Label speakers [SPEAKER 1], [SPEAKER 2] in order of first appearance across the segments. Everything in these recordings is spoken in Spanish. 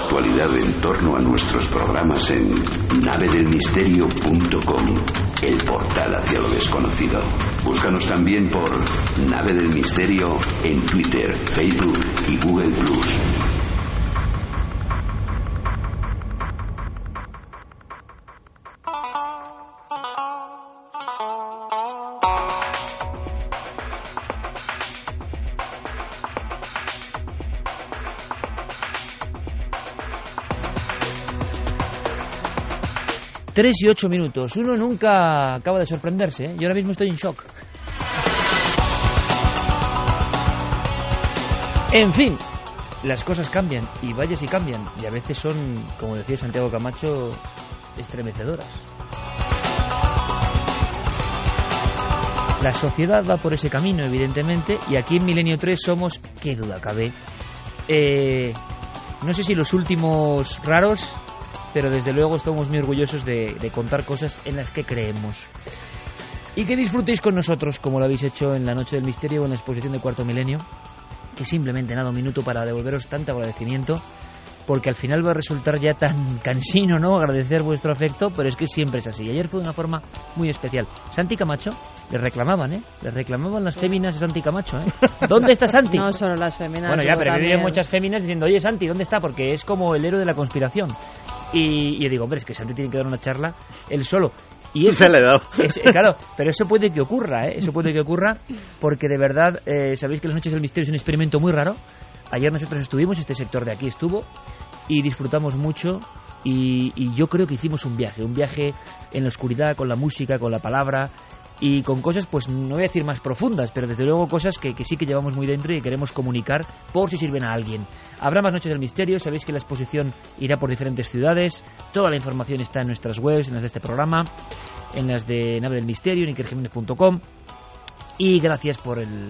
[SPEAKER 1] actualidad en torno a nuestros programas en navedelmisterio.com, el portal hacia lo desconocido. Búscanos también por Nave del Misterio en Twitter, Facebook y Google+.
[SPEAKER 2] Tres y 8 minutos. Uno nunca acaba de sorprenderse, ¿eh? Yo ahora mismo estoy en shock. En fin, las cosas cambian, y vaya si cambian, y a veces son, como decía Santiago Camacho, estremecedoras. La sociedad va por ese camino, evidentemente, y aquí en Milenio 3 somos, qué duda cabe, no sé si los últimos raros, pero desde luego estamos muy orgullosos de contar cosas en las que creemos. Y que disfrutéis con nosotros, como lo habéis hecho en la Noche del Misterio o en la exposición de Cuarto Milenio, que simplemente nada, un minuto para devolveros tanto agradecimiento, porque al final va a resultar ya tan cansino, ¿no?, agradecer vuestro afecto, pero es que siempre es así. Ayer fue de una forma muy especial. Santi Camacho, le reclamaban las féminas de Santi Camacho, ¿eh? ¿Dónde está Santi?
[SPEAKER 3] No solo las féminas.
[SPEAKER 2] Bueno, ya, pero vienen muchas féminas diciendo, oye, Santi, ¿dónde está? Porque es como el héroe de la conspiración. Y yo digo, hombre, es que Santi tiene que dar una charla él solo. Y eso,
[SPEAKER 4] se le da.
[SPEAKER 2] Claro, pero eso puede que ocurra, ¿eh? Eso puede que ocurra, porque de verdad, sabéis que las Noches del Misterio es un experimento muy raro. Ayer nosotros estuvimos, este sector de aquí estuvo, y disfrutamos mucho, y yo creo que hicimos un viaje en la oscuridad, con la música, con la palabra, y con cosas, pues no voy a decir más profundas, pero desde luego cosas que sí que llevamos muy dentro y queremos comunicar por si sirven a alguien. Habrá más Noches del Misterio, sabéis que la exposición irá por diferentes ciudades, toda la información está en nuestras webs, en las de este programa, en las de Nave del Misterio, en ikerjimenez.com, y gracias por el,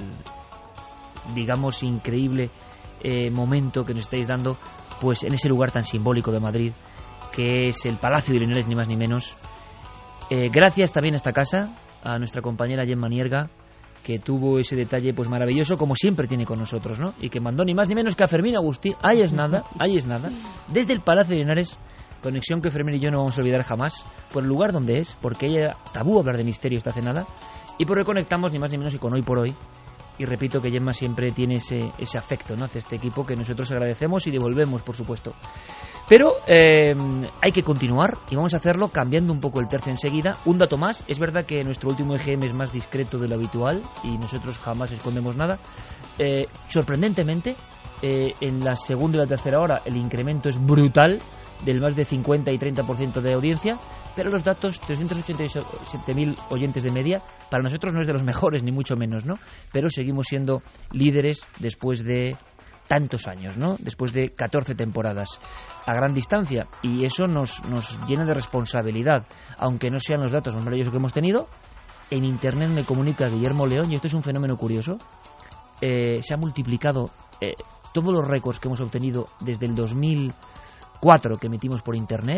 [SPEAKER 2] digamos, increíble momento que nos estáis dando, pues en ese lugar tan simbólico de Madrid, que es el Palacio de Linares, ni más ni menos. Gracias también a esta casa, a nuestra compañera Gemma Nierga, que tuvo ese detalle pues maravilloso, como siempre tiene con nosotros, ¿no? Y que mandó ni más ni menos que a Fermín Agustín, ahí es nada, desde el Palacio de Linares, conexión que Fermín y yo no vamos a olvidar jamás, por el lugar donde es, porque ella tabú hablar de misterio esta cenada, y por reconectamos ni más ni menos y con Hoy por Hoy. Y repito que Gemma siempre tiene ese afecto, ¿no?, hacia este equipo, que nosotros agradecemos y devolvemos, por supuesto. Pero hay que continuar, y vamos a hacerlo cambiando un poco el tercio enseguida. Un dato más, es verdad que nuestro último EGM es más discreto de lo habitual, y nosotros jamás escondemos nada. Sorprendentemente, en la segunda y la tercera hora el incremento es brutal, del más de 50 y 30% de audiencia, pero los datos, 387.000 oyentes de media, para nosotros no es de los mejores, ni mucho menos, ¿no? Pero seguimos siendo líderes después de tantos años, ¿no? Después de 14 temporadas a gran distancia, y eso nos llena de responsabilidad, aunque no sean los datos más maravillosos que hemos tenido. En Internet me comunica Guillermo León, y esto es un fenómeno curioso, se ha multiplicado todos los récords que hemos obtenido desde el 2004 que emitimos por Internet,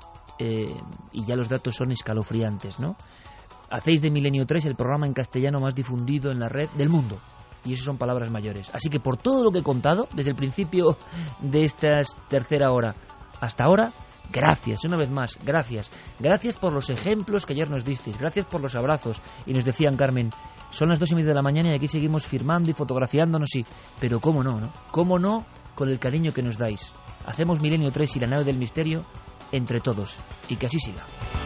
[SPEAKER 2] y ya los datos son escalofriantes, ¿no? Hacéis de Milenio 3 el programa en castellano más difundido en la red del mundo, y eso son palabras mayores. Así que por todo lo que he contado desde el principio de esta tercera hora hasta ahora, gracias, una vez más, gracias por los ejemplos que ayer nos disteis, gracias por los abrazos. Y nos decían, Carmen, son las 2:30 de la mañana y aquí seguimos firmando y fotografiándonos, pero cómo no, cómo no, con el cariño que nos dais. Hacemos Milenio 3 y la Nave del Misterio entre todos, y que así siga.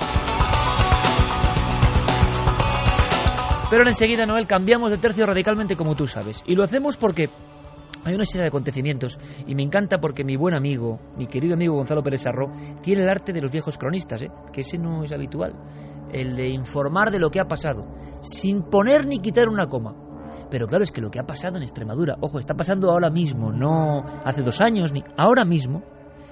[SPEAKER 2] Pero enseguida, Noel, cambiamos de tercio radicalmente, como tú sabes, y lo hacemos porque hay una serie de acontecimientos, y me encanta porque mi buen amigo, mi querido amigo Gonzalo Pérez Sarró, tiene el arte de los viejos cronistas, que ese no es habitual, el de informar de lo que ha pasado, sin poner ni quitar una coma. Pero claro, es que lo que ha pasado en Extremadura, ojo, está pasando ahora mismo, no hace 2 años, ni ahora mismo.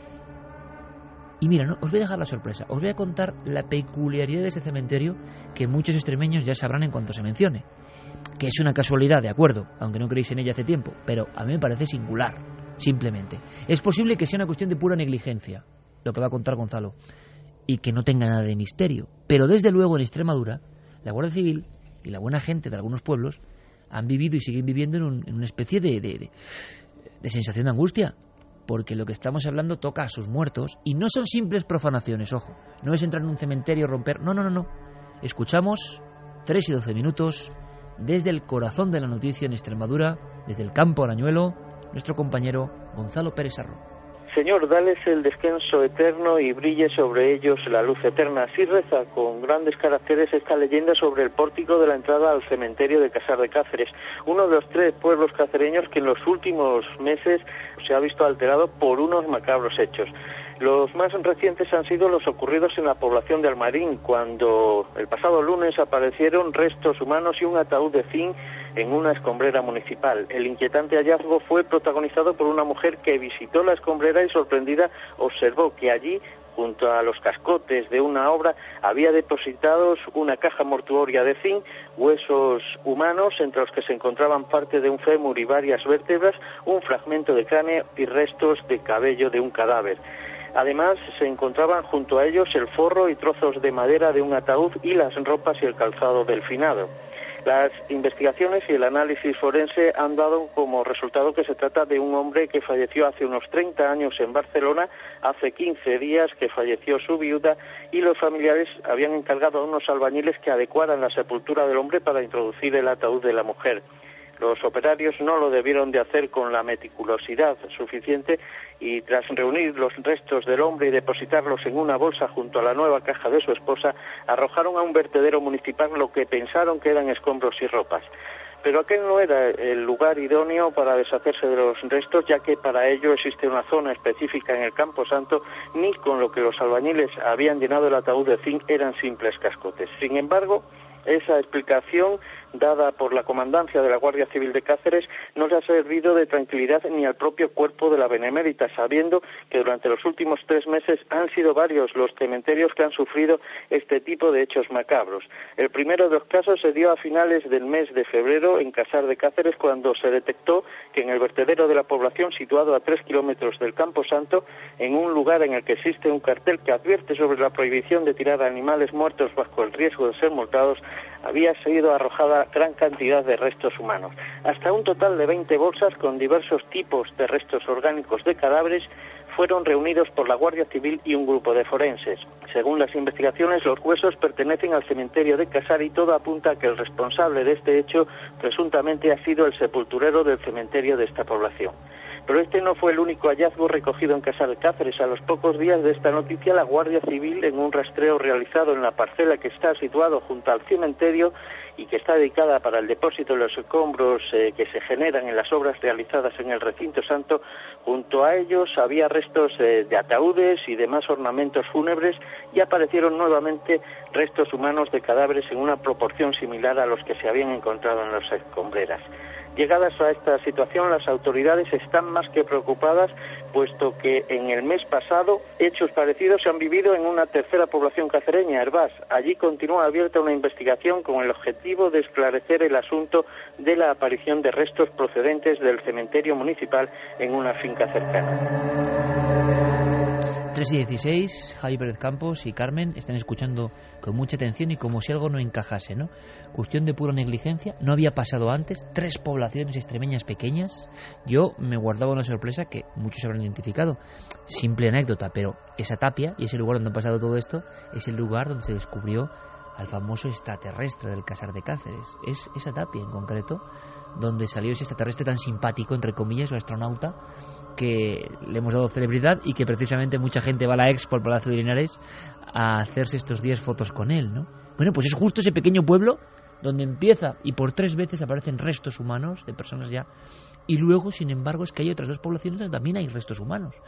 [SPEAKER 2] Y mira, no, os voy a dejar la sorpresa, os voy a contar la peculiaridad de ese cementerio, que muchos extremeños ya sabrán en cuanto se mencione. Que es una casualidad, de acuerdo, aunque no creéis en ella hace tiempo, pero a mí me parece singular, simplemente. Es posible que sea una cuestión de pura negligencia, lo que va a contar Gonzalo, y que no tenga nada de misterio. Pero desde luego en Extremadura, la Guardia Civil y la buena gente de algunos pueblos han vivido y siguen viviendo en una especie de sensación de angustia. porque lo que estamos hablando toca a sus muertos y no son simples profanaciones, ojo, no es entrar en un cementerio, romper, no. Escuchamos 3 y 12 minutos desde el corazón de la noticia en Extremadura, desde el campo Arañuelo, nuestro compañero Gonzalo Pérez Arro.
[SPEAKER 3] Señor, dales el descanso eterno y brille sobre ellos la luz eterna. Así reza con grandes caracteres esta leyenda sobre el pórtico de la entrada al cementerio de Casar de Cáceres, uno de los 3 pueblos cacereños que en los últimos meses se ha visto alterado por unos macabros hechos. Los más recientes han sido los ocurridos en la población de Almarín, cuando el pasado lunes aparecieron restos humanos y un ataúd de zinc en una escombrera municipal. El inquietante hallazgo fue protagonizado por una mujer que visitó la escombrera y sorprendida observó que allí, junto a los cascotes de una obra, había depositados una caja mortuoria de zinc, huesos humanos, entre los que se encontraban parte de un fémur y varias vértebras, un fragmento de cráneo y restos de cabello de un cadáver. Además, se encontraban junto a ellos el forro y trozos de madera de un ataúd y las ropas y el calzado del finado. Las investigaciones y el análisis forense han dado como resultado que se trata de un hombre que falleció hace unos 30 años en Barcelona, hace 15 días que falleció su viuda y los familiares habían encargado a unos albañiles que adecuaran la sepultura del hombre para introducir el ataúd de la mujer. Los operarios no lo debieron de hacer con la meticulosidad suficiente y tras reunir los restos del hombre y depositarlos en una bolsa junto a la nueva caja de su esposa, arrojaron a un vertedero municipal lo que pensaron que eran escombros y ropas. Pero aquel no era el lugar idóneo para deshacerse de los restos, ya que para ello existe una zona específica en el Campo Santo, ni con lo que los albañiles habían llenado el ataúd de zinc eran simples cascotes. Sin embargo, esa explicación dada por la comandancia de la Guardia Civil de Cáceres no le ha servido de tranquilidad ni al propio cuerpo de la Benemérita, sabiendo que durante los últimos 3 meses han sido varios los cementerios que han sufrido este tipo de hechos macabros. El primero de los casos se dio a finales del mes de febrero en Casar de Cáceres, cuando se detectó que en el vertedero de la población, situado a 3 kilómetros del Campo Santo, en un lugar en el que existe un cartel que advierte sobre la prohibición de tirar animales muertos bajo el riesgo de ser multados, había sido arrojada gran cantidad de restos humanos, hasta un total de 20 bolsas con diversos tipos de restos orgánicos de cadáveres fueron reunidos por la Guardia Civil y un grupo de forenses. Según las investigaciones, los huesos pertenecen al cementerio de Casar y todo apunta a que el responsable de este hecho presuntamente ha sido el sepulturero del cementerio de esta población. Pero este no fue el único hallazgo recogido en Casar de Cáceres. A los pocos días de esta noticia, la Guardia Civil, en un rastreo realizado en la parcela que está situado junto al cementerio y que está dedicada para el depósito de los escombros que se generan en las obras realizadas en el recinto santo, junto a ellos había restos de ataúdes y demás ornamentos fúnebres y aparecieron nuevamente restos humanos de cadáveres en una proporción similar a los que se habían encontrado en las escombreras. Llegadas a esta situación, las autoridades están más que preocupadas, puesto que en el mes pasado hechos parecidos se han vivido en una tercera población cacereña, Hervás. Allí continúa abierta una investigación con el objetivo de esclarecer el asunto de la aparición de restos procedentes del cementerio municipal en una finca cercana.
[SPEAKER 2] 3 y 16, Javi Pérez Campos y Carmen están escuchando con mucha atención y como si algo no encajase, ¿no? Cuestión de pura negligencia, no había pasado antes, 3 poblaciones extremeñas pequeñas. Yo me guardaba una sorpresa que muchos habrán identificado, simple anécdota, pero esa tapia y ese lugar donde ha pasado todo esto es el lugar donde se descubrió al famoso extraterrestre del Casar de Cáceres. Es esa tapia en concreto donde salió ese extraterrestre tan simpático, entre comillas, o astronauta, que le hemos dado celebridad y que precisamente mucha gente va a la Expo al Palacio de Linares a hacerse estos días fotos con él, ¿no? Bueno, pues es justo ese pequeño pueblo donde empieza y por 3 veces aparecen restos humanos de personas ya, y luego, sin embargo, es que hay otras 2 poblaciones donde también hay restos humanos.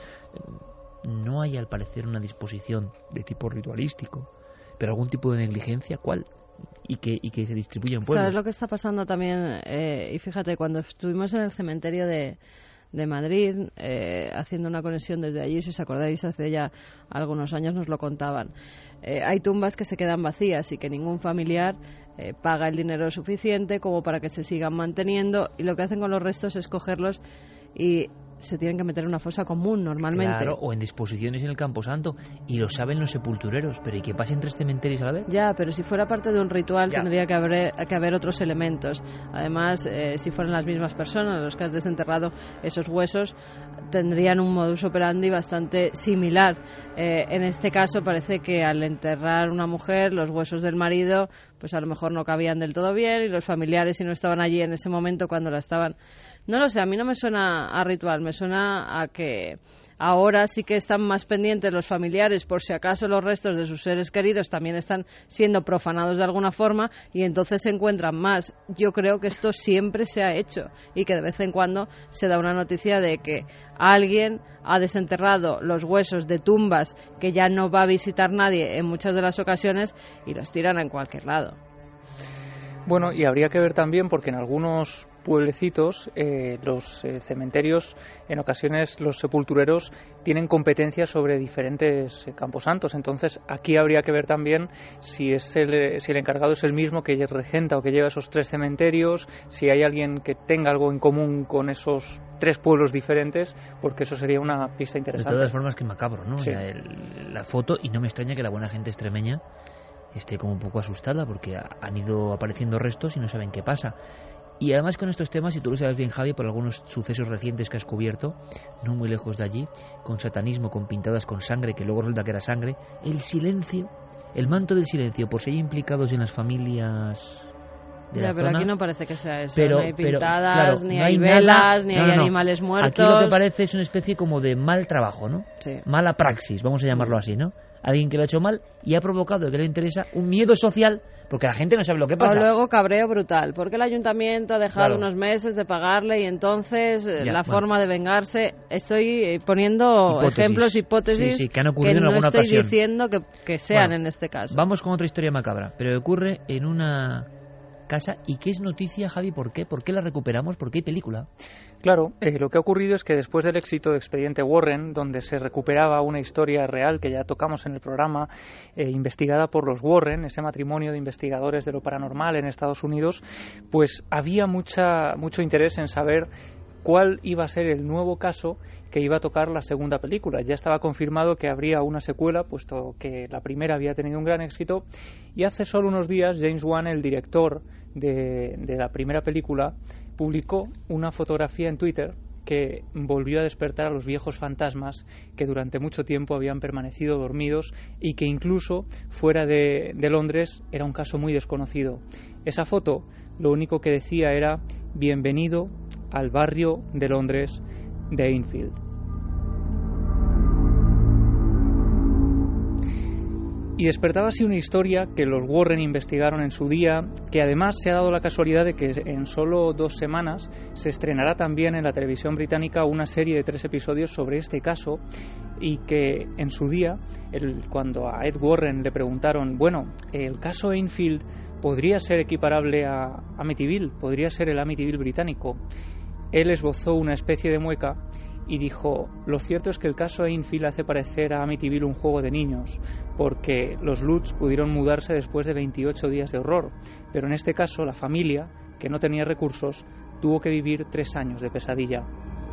[SPEAKER 2] No hay, al parecer, una disposición de tipo ritualístico, pero algún tipo de negligencia, ¿cuál? Y que se distribuye en pueblos.
[SPEAKER 4] ¿Sabes lo que está pasando también? Y fíjate, cuando estuvimos en el cementerio de Madrid, haciendo una conexión desde allí, si os acordáis, hace ya algunos años nos lo contaban. Hay tumbas que se quedan vacías y que ningún familiar paga el dinero suficiente como para que se sigan manteniendo, y lo que hacen con los restos es cogerlos y se tienen que meter en una fosa común normalmente.
[SPEAKER 2] Claro, o en disposiciones en el Camposanto, y lo saben los sepultureros, pero ¿y qué pasa en 3 cementerios a la vez?
[SPEAKER 4] Ya, pero si fuera parte de un ritual
[SPEAKER 2] Ya.
[SPEAKER 4] tendría que haber otros elementos. Además, si fueran las mismas personas los que han desenterrado esos huesos, tendrían un modus operandi bastante similar. En este caso parece que al enterrar una mujer, los huesos del marido pues a lo mejor no cabían del todo bien, y los familiares, si no estaban allí en ese momento cuando la estaban... No lo sé, a mí no me suena a ritual, me suena a que ahora sí que están más pendientes los familiares por si acaso los restos de sus seres queridos también están siendo profanados de alguna forma, y entonces se encuentran más. Yo creo que esto siempre se ha hecho, y que de vez en cuando se da una noticia de que alguien ha desenterrado los huesos de tumbas que ya no va a visitar nadie en muchas de las ocasiones y los tiran en cualquier lado.
[SPEAKER 5] Bueno, y habría que ver también, porque en algunos pueblecitos los cementerios, en ocasiones los sepultureros tienen competencia sobre diferentes camposantos. Entonces aquí habría que ver también si el encargado es el mismo que regenta o que lleva esos 3 cementerios, si hay alguien que tenga algo en común con esos 3 pueblos diferentes, porque eso sería una pista interesante.
[SPEAKER 2] De todas formas, que macabro, ¿no?
[SPEAKER 5] Sí.
[SPEAKER 2] O sea, la foto, y no me extraña que la buena gente extremeña esté como un poco asustada, porque han ido apareciendo restos y no saben qué pasa. Y además con estos temas, y tú lo sabes bien, Javi, por algunos sucesos recientes que has cubierto, no muy lejos de allí, con satanismo, con pintadas con sangre, que luego resulta que era sangre, el silencio, el manto del silencio, por si hay implicados en las familias de la
[SPEAKER 4] pero
[SPEAKER 2] zona.
[SPEAKER 4] Aquí no parece que sea eso,
[SPEAKER 2] Pero,
[SPEAKER 4] no hay pintadas,
[SPEAKER 2] claro,
[SPEAKER 4] ni
[SPEAKER 2] no
[SPEAKER 4] hay
[SPEAKER 2] nada,
[SPEAKER 4] velas, ni
[SPEAKER 2] no,
[SPEAKER 4] hay
[SPEAKER 2] no, no.
[SPEAKER 4] animales muertos.
[SPEAKER 2] Aquí lo que parece es una especie como de mal trabajo, ¿no?
[SPEAKER 4] Sí.
[SPEAKER 2] Mala praxis, vamos a llamarlo así, ¿no? Alguien que lo ha hecho mal y ha provocado, que le interesa, un miedo social, porque la gente no sabe lo que pasa.
[SPEAKER 4] O luego cabreo brutal, porque el ayuntamiento ha dejado
[SPEAKER 2] Claro.
[SPEAKER 4] unos meses de pagarle, y entonces
[SPEAKER 2] Ya,
[SPEAKER 4] la
[SPEAKER 2] bueno.
[SPEAKER 4] forma de vengarse... Estoy poniendo hipótesis
[SPEAKER 2] Sí, que han ocurrido
[SPEAKER 4] que
[SPEAKER 2] en
[SPEAKER 4] no
[SPEAKER 2] alguna
[SPEAKER 4] estoy
[SPEAKER 2] ocasión.
[SPEAKER 4] diciendo que sean
[SPEAKER 2] Bueno,
[SPEAKER 4] en este caso.
[SPEAKER 2] Vamos con otra historia macabra, pero ocurre en una casa. ¿Y qué es noticia, Javi? ¿Por qué? ¿Por qué la recuperamos? ¿Por qué hay película?
[SPEAKER 5] Claro, lo que ha ocurrido es que después del éxito de Expediente Warren, donde se recuperaba una historia real que ya tocamos en el programa, investigada por los Warren, ese matrimonio de investigadores de lo paranormal en Estados Unidos, pues había mucho interés en saber cuál iba a ser el nuevo caso que iba a tocar la segunda película. Ya estaba confirmado que habría una secuela, puesto que la primera había tenido un gran éxito, y hace solo unos días James Wan, el director de la primera película, publicó una fotografía en Twitter que volvió a despertar a los viejos fantasmas que durante mucho tiempo habían permanecido dormidos, y que incluso fuera de Londres era un caso muy desconocido. Esa foto lo único que decía era: bienvenido al barrio de Londres de Enfield. Y despertaba así una historia que los Warren investigaron en su día, que además se ha dado la casualidad de que en solo 2 semanas se estrenará también en la televisión británica una serie de 3 episodios sobre este caso, y que en su día, cuando a Ed Warren le preguntaron, bueno, el caso Enfield podría ser equiparable a Amityville, podría ser el Amityville británico, él esbozó una especie de mueca y dijo: lo cierto es que el caso Enfield hace parecer a Amityville un juego de niños, porque los Lutz pudieron mudarse después de 28 días de horror, pero en este caso la familia, que no tenía recursos, tuvo que vivir 3 años de pesadilla.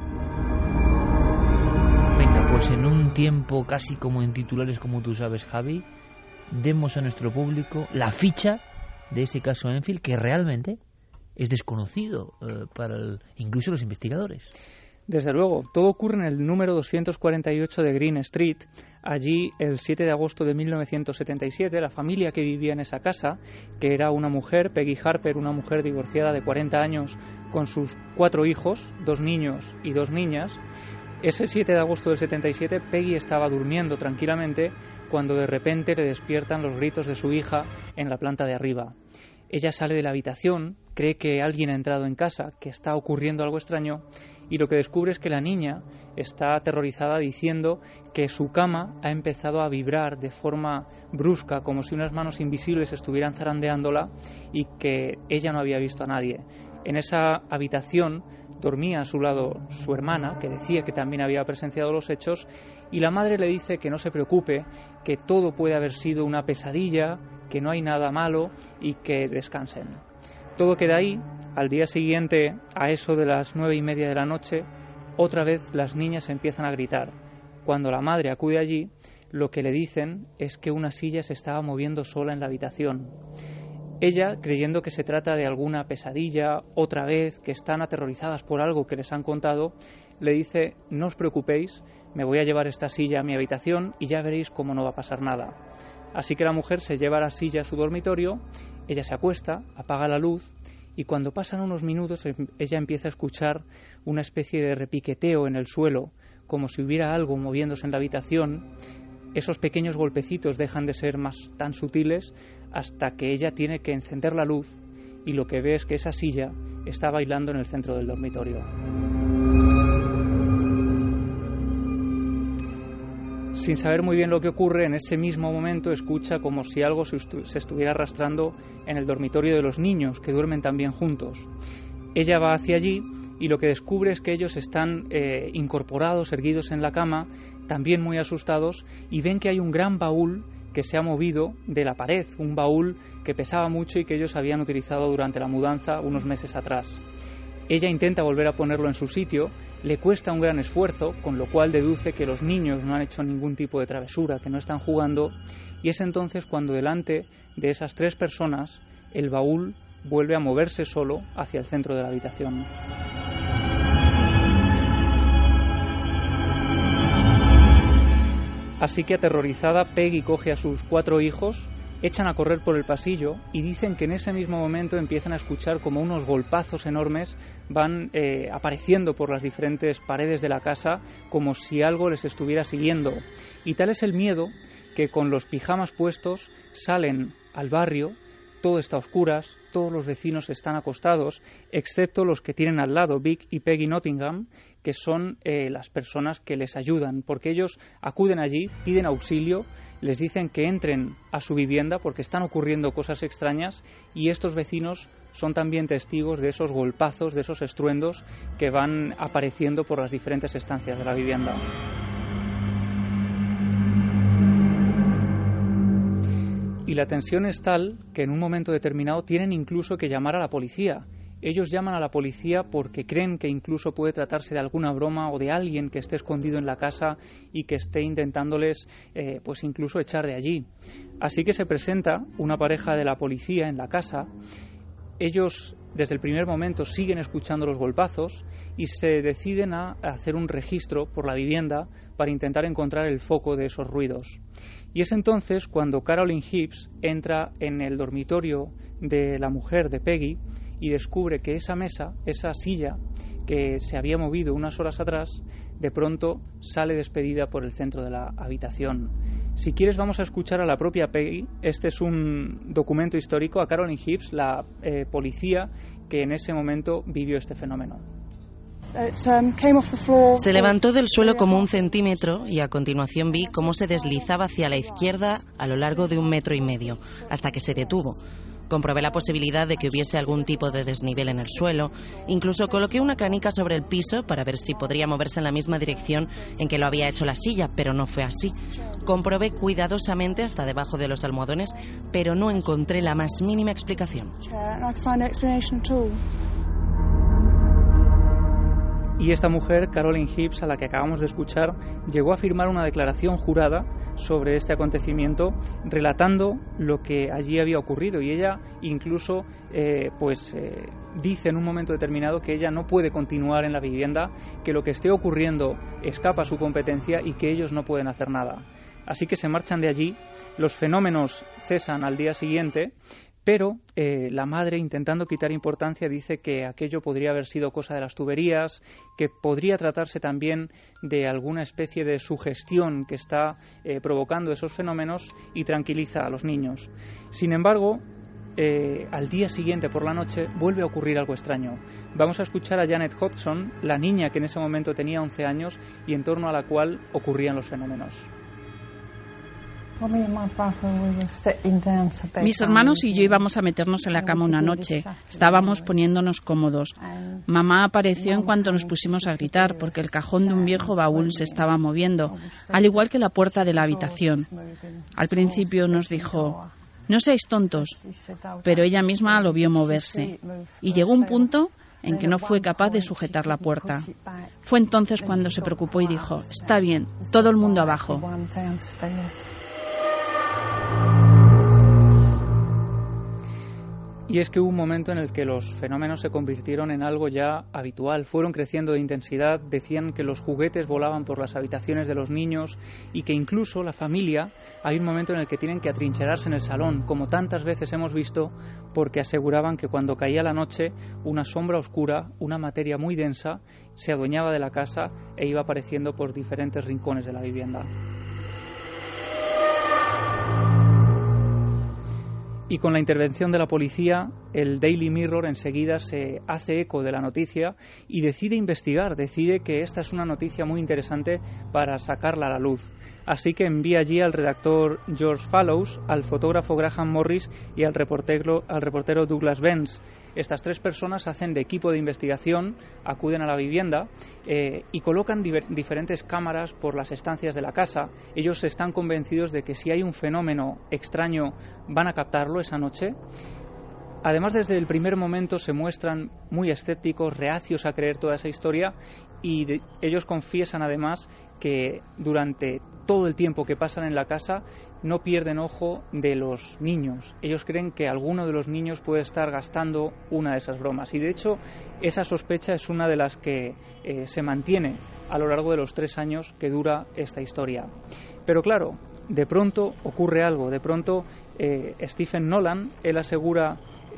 [SPEAKER 2] Venga, pues en un tiempo casi como en titulares, como tú sabes, Javi, demos a nuestro público la ficha de ese caso Enfield, que realmente es desconocido para incluso los investigadores.
[SPEAKER 5] Desde luego, todo ocurre en el número 248 de Green Street. Allí, el 7 de agosto de 1977, la familia que vivía en esa casa, que era una mujer, Peggy Harper, una mujer divorciada de 40 años, con sus 4 hijos, 2 niños y 2 niñas, ese 7 de agosto del 77, Peggy estaba durmiendo tranquilamente cuando de repente le despiertan los gritos de su hija en la planta de arriba. Ella sale de la habitación, cree que alguien ha entrado en casa, que está ocurriendo algo extraño, y lo que descubre es que la niña está aterrorizada diciendo que su cama ha empezado a vibrar de forma brusca, como si unas manos invisibles estuvieran zarandeándola, y que ella no había visto a nadie. En esa habitación dormía a su lado su hermana, que decía que también había presenciado los hechos, y la madre le dice que no se preocupe, que todo puede haber sido una pesadilla, que no hay nada malo y que descansen. Todo queda ahí. Al día siguiente, a eso de las 9:30 de la noche, otra vez las niñas empiezan a gritar. Cuando la madre acude allí, lo que le dicen es que una silla se estaba moviendo sola en la habitación. Ella, creyendo que se trata de alguna pesadilla, otra vez, que están aterrorizadas por algo que les han contado, le dice: no os preocupéis, me voy a llevar esta silla a mi habitación y ya veréis cómo no va a pasar nada. Así que la mujer se lleva la silla a su dormitorio, ella se acuesta, apaga la luz y cuando pasan unos minutos ella empieza a escuchar una especie de repiqueteo en el suelo, como si hubiera algo moviéndose en la habitación. Esos pequeños golpecitos dejan de ser más tan sutiles hasta que ella tiene que encender la luz y lo que ve es que esa silla está bailando en el centro del dormitorio. Sin saber muy bien lo que ocurre, en ese mismo momento escucha como si algo se estuviera arrastrando en el dormitorio de los niños, que duermen también juntos. Ella va hacia allí y lo que descubre es que ellos están incorporados, erguidos en la cama, también muy asustados, y ven que hay un gran baúl que se ha movido de la pared, un baúl que pesaba mucho y que ellos habían utilizado durante la mudanza unos meses atrás. Ella intenta volver a ponerlo en su sitio, le cuesta un gran esfuerzo, con lo cual deduce que los niños no han hecho ningún tipo de travesura, que no están jugando, y es entonces cuando delante de esas 3 personas el baúl vuelve a moverse solo hacia el centro de la habitación. Así que aterrorizada, Peggy coge a sus 4 hijos, echan a correr por el pasillo y dicen que en ese mismo momento empiezan a escuchar como unos golpazos enormes van apareciendo por las diferentes paredes de la casa como si algo les estuviera siguiendo. Y tal es el miedo que con los pijamas puestos salen al barrio. Todo está a oscuras, todos los vecinos están acostados, excepto los que tienen al lado, Vic y Peggy Nottingham, que son las personas que les ayudan, porque ellos acuden allí, piden auxilio, les dicen que entren a su vivienda porque están ocurriendo cosas extrañas y estos vecinos son también testigos de esos golpazos, de esos estruendos que van apareciendo por las diferentes estancias de la vivienda. Y la tensión es tal que en un momento determinado tienen incluso que llamar a la policía. Ellos llaman a la policía porque creen que incluso puede tratarse de alguna broma o de alguien que esté escondido en la casa y que esté intentándoles pues incluso echar de allí. Así que se presenta una pareja de la policía en la casa. Ellos desde el primer momento siguen escuchando los golpazos y se deciden a hacer un registro por la vivienda para intentar encontrar el foco de esos ruidos. Y es entonces cuando Carolyn Hibbs entra en el dormitorio de la mujer de Peggy y descubre que esa mesa, esa silla que se había movido unas horas atrás, de pronto sale despedida por el centro de la habitación. Si quieres vamos a escuchar a la propia Peggy. Este es un documento histórico, a Carolyn Hibbs, la policía que en ese momento vivió este fenómeno.
[SPEAKER 6] Se levantó del suelo como 1 centímetro y a continuación vi cómo se deslizaba hacia la izquierda a lo largo de 1,5 metros, hasta que se detuvo. Comprobé la posibilidad de que hubiese algún tipo de desnivel en el suelo. Incluso coloqué una canica sobre el piso para ver si podría moverse en la misma dirección en que lo había hecho la silla, pero no fue así. Comprobé cuidadosamente hasta debajo de los almohadones, pero no encontré la más mínima explicación.
[SPEAKER 5] Y esta mujer, Carolyn Hibbs, a la que acabamos de escuchar, llegó a firmar una declaración jurada sobre este acontecimiento, relatando lo que allí había ocurrido. Y ella incluso dice en un momento determinado que ella no puede continuar en la vivienda, que lo que esté ocurriendo escapa a su competencia y que ellos no pueden hacer nada. Así que se marchan de allí, los fenómenos cesan al día siguiente, pero la madre, intentando quitar importancia, dice que aquello podría haber sido cosa de las tuberías, que podría tratarse también de alguna especie de sugestión que está provocando esos fenómenos y tranquiliza a los niños. Sin embargo, al día siguiente por la noche vuelve a ocurrir algo extraño. Vamos a escuchar a Janet Hodgson, la niña que en ese momento tenía 11 años y en torno a la cual ocurrían los fenómenos.
[SPEAKER 7] Mis hermanos y yo íbamos a meternos en la cama una noche. Estábamos poniéndonos cómodos. Mamá apareció en cuanto nos pusimos a gritar porque el cajón de un viejo baúl se estaba moviendo, al igual que la puerta de la habitación. Al principio nos dijo: no seáis tontos, pero ella misma lo vio moverse. Y llegó un punto en que no fue capaz de sujetar la puerta. Fue entonces cuando se preocupó y dijo: «Está bien, todo el mundo abajo».
[SPEAKER 5] Y es que hubo un momento en el que los fenómenos se convirtieron en algo ya habitual, fueron creciendo de intensidad, decían que los juguetes volaban por las habitaciones de los niños y que incluso la familia, hay un momento en el que tienen que atrincherarse en el salón, como tantas veces hemos visto, porque aseguraban que cuando caía la noche, una sombra oscura, una materia muy densa, se adueñaba de la casa e iba apareciendo por diferentes rincones de la vivienda. Y con la intervención de la policía, el Daily Mirror enseguida se hace eco de la noticia y decide investigar, decide que esta es una noticia muy interesante para sacarla a la luz. Así que envía allí al redactor George Fallows, al fotógrafo Graham Morris y al reportero Douglas Benz. Estas tres personas hacen de equipo de investigación, acuden a la vivienda y colocan diferentes cámaras por las estancias de la casa. Ellos están convencidos de que si hay un fenómeno extraño van a captarlo esa noche. Además, desde el primer momento se muestran muy escépticos, reacios a creer toda esa historia y ellos confiesan además que durante todo el tiempo que pasan en la casa no pierden ojo de los niños. Ellos creen que alguno de los niños puede estar gastando una de esas bromas y de hecho esa sospecha es una de las que se mantiene a lo largo de los 3 años que dura esta historia. Pero claro, de pronto ocurre algo, de pronto Stephen Nolan, él asegura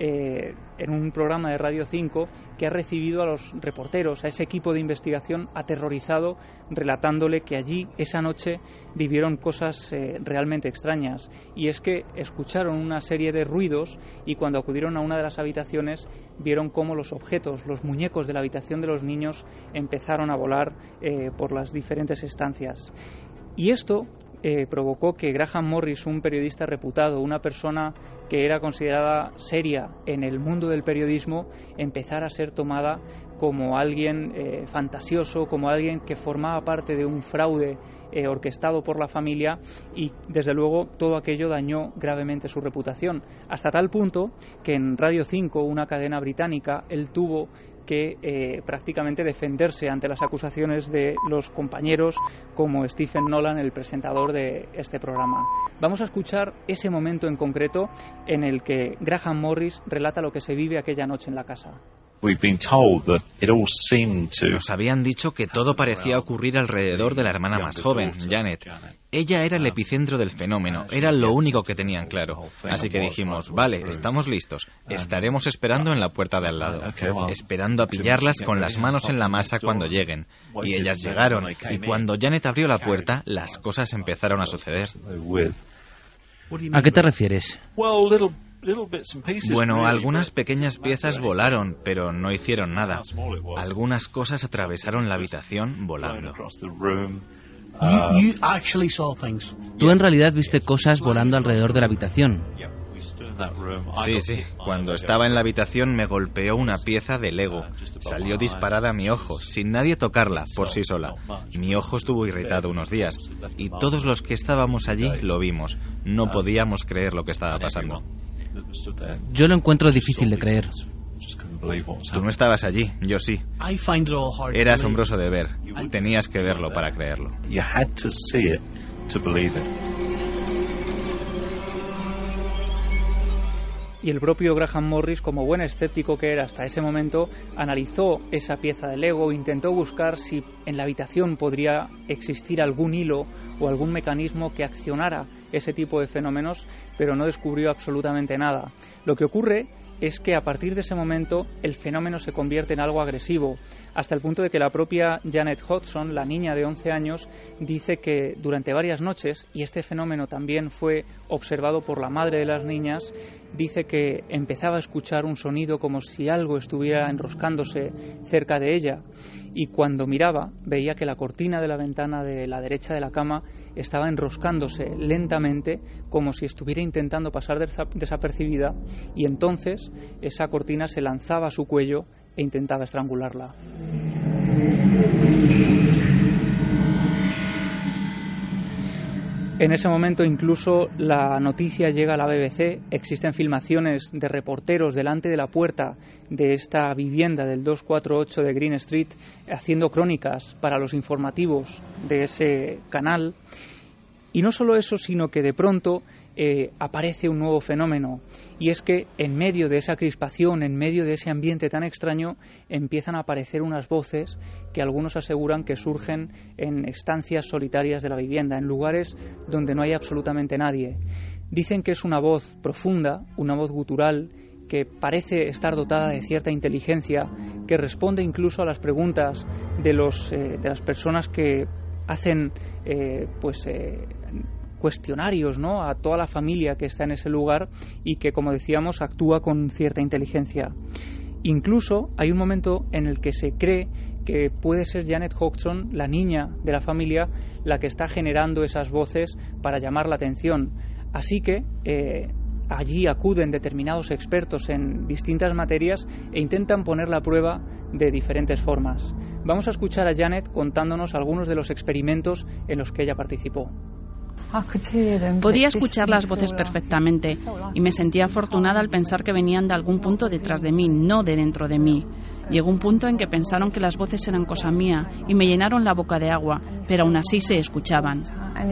[SPEAKER 5] en un programa de Radio 5 que ha recibido a los reporteros, a ese equipo de investigación aterrorizado, relatándole que allí esa noche vivieron cosas realmente extrañas, y es que escucharon una serie de ruidos y cuando acudieron a una de las habitaciones vieron cómo los objetos, los muñecos de la habitación de los niños empezaron a volar por las diferentes estancias. Y esto provocó que Graham Morris, un periodista reputado, una persona que era considerada seria en el mundo del periodismo, empezara a ser tomada como alguien fantasioso, como alguien que formaba parte de un fraude orquestado por la familia, y desde luego todo aquello dañó gravemente su reputación, hasta tal punto que en Radio 5, una cadena británica, él tuvo que prácticamente defenderse ante las acusaciones de los compañeros como Stephen Nolan, el presentador de este programa. Vamos a escuchar ese momento en concreto en el que Graham Morris relata lo que se vive aquella noche en la casa.
[SPEAKER 8] Nos habían dicho que todo parecía ocurrir alrededor de la hermana más joven, Janet. Ella era el epicentro del fenómeno, era lo único que tenían claro. Así que dijimos, vale, estamos listos, estaremos esperando en la puerta de al lado, esperando a pillarlas con las manos en la masa cuando lleguen. Y ellas llegaron, y cuando Janet abrió la puerta, las cosas empezaron a suceder.
[SPEAKER 2] ¿A qué te refieres?
[SPEAKER 8] Bueno, algunas pequeñas piezas volaron, pero no hicieron nada. Algunas cosas atravesaron la habitación volando.
[SPEAKER 2] Tú en realidad viste cosas volando alrededor de la habitación.
[SPEAKER 8] Sí. Cuando estaba en la habitación me golpeó una pieza de Lego. Salió disparada a mi ojo, sin nadie tocarla, por sí sola. Mi ojo estuvo irritado unos días, y todos los que estábamos allí lo vimos. No podíamos creer lo que estaba pasando.
[SPEAKER 2] Yo lo encuentro difícil de creer.
[SPEAKER 8] Tú no estabas allí, yo sí. Era asombroso de ver. Tenías que verlo para creerlo.
[SPEAKER 5] Y el propio Graham Morris, como buen escéptico que era hasta ese momento, analizó esa pieza de Lego, intentó buscar si en la habitación podría existir algún hilo o algún mecanismo que accionara ese tipo de fenómenos, pero no descubrió absolutamente nada. Lo que ocurre es que a partir de ese momento el fenómeno se convierte en algo agresivo, hasta el punto de que la propia Janet Hodgson, la niña de 11 años, dice que durante varias noches, y este fenómeno también fue observado por la madre de las niñas, dice que empezaba a escuchar un sonido como si algo estuviera enroscándose cerca de ella, y cuando miraba veía que la cortina de la ventana de la derecha de la cama estaba enroscándose lentamente como si estuviera intentando pasar desapercibida, y entonces esa cortina se lanzaba a su cuello e intentaba estrangularla. En ese momento incluso la noticia llega a la BBC, existen filmaciones de reporteros delante de la puerta de esta vivienda del 248 de Green Street haciendo crónicas para los informativos de ese canal. Y no solo eso, sino que de pronto aparece un nuevo fenómeno, y es que en medio de esa crispación, en medio de ese ambiente tan extraño, empiezan a aparecer unas voces que algunos aseguran que surgen en estancias solitarias de la vivienda, en lugares donde no hay absolutamente nadie. Dicen que es una voz profunda, una voz gutural, que parece estar dotada de cierta inteligencia, que responde incluso a las preguntas de las personas que hacen cuestionarios, ¿no?, a toda la familia que está en ese lugar, y que, como decíamos, actúa con cierta inteligencia. Incluso hay un momento en el que se cree que puede ser Janet Hodgson, la niña de la familia, la que está generando esas voces para llamar la atención. Así que allí acuden determinados expertos en distintas materias e intentan ponerla a prueba de diferentes formas. Vamos a escuchar a Janet contándonos algunos de los experimentos en los que ella participó.
[SPEAKER 7] Podía escuchar las voces perfectamente y me sentía afortunada al pensar que venían de algún punto detrás de mí, no de dentro de mí. Llegó un punto en que pensaron que las voces eran cosa mía y me llenaron la boca de agua, pero aún así se escuchaban.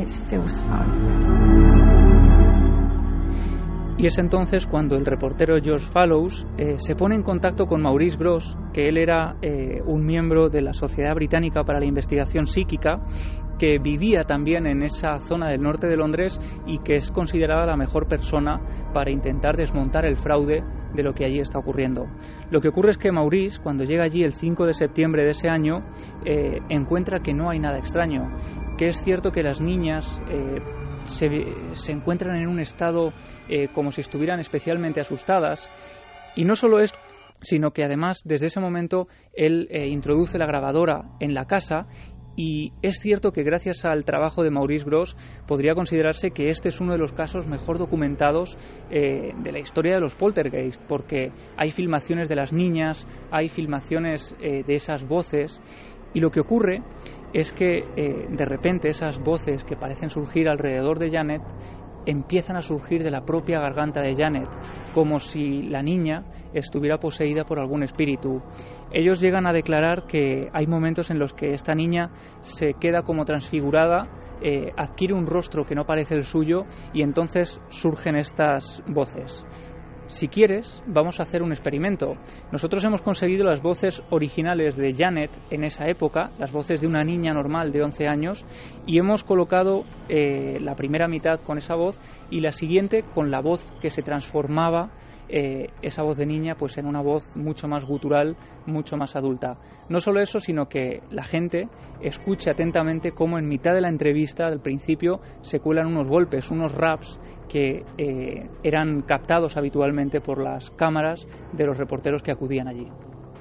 [SPEAKER 5] Y es entonces cuando el reportero George Fallows se pone en contacto con Maurice Grosse, que él era un miembro de la Sociedad Británica para la Investigación Psíquica, que vivía también en esa zona del norte de Londres y que es considerada la mejor persona para intentar desmontar el fraude de lo que allí está ocurriendo. Lo que ocurre es que Maurice, cuando llega allí el 5 de septiembre de ese año, encuentra que no hay nada extraño, que es cierto que las niñas se encuentran en un estado como si estuvieran especialmente asustadas, y no solo es, sino que además desde ese momento él introduce la grabadora en la casa. Y es cierto que gracias al trabajo de Maurice Grosse podría considerarse que este es uno de los casos mejor documentados de la historia de los poltergeist, porque hay filmaciones de las niñas, hay filmaciones de esas voces, y lo que ocurre es que de repente esas voces que parecen surgir alrededor de Janet empiezan a surgir de la propia garganta de Janet, como si la niña estuviera poseída por algún espíritu. Ellos llegan a declarar que hay momentos en los que esta niña se queda como transfigurada, adquiere un rostro que no parece el suyo, y entonces surgen estas voces. Si quieres, vamos a hacer un experimento. Nosotros hemos conseguido las voces originales de Janet en esa época, las voces de una niña normal de 11 años, y hemos colocado la primera mitad con esa voz y la siguiente con la voz que se transformaba, esa voz de niña, pues en una voz mucho más gutural, mucho más adulta. No solo eso, sino que la gente escuche atentamente cómo en mitad de la entrevista, al principio, se cuelan unos golpes, unos raps que eran captados habitualmente por las cámaras de los reporteros que acudían allí.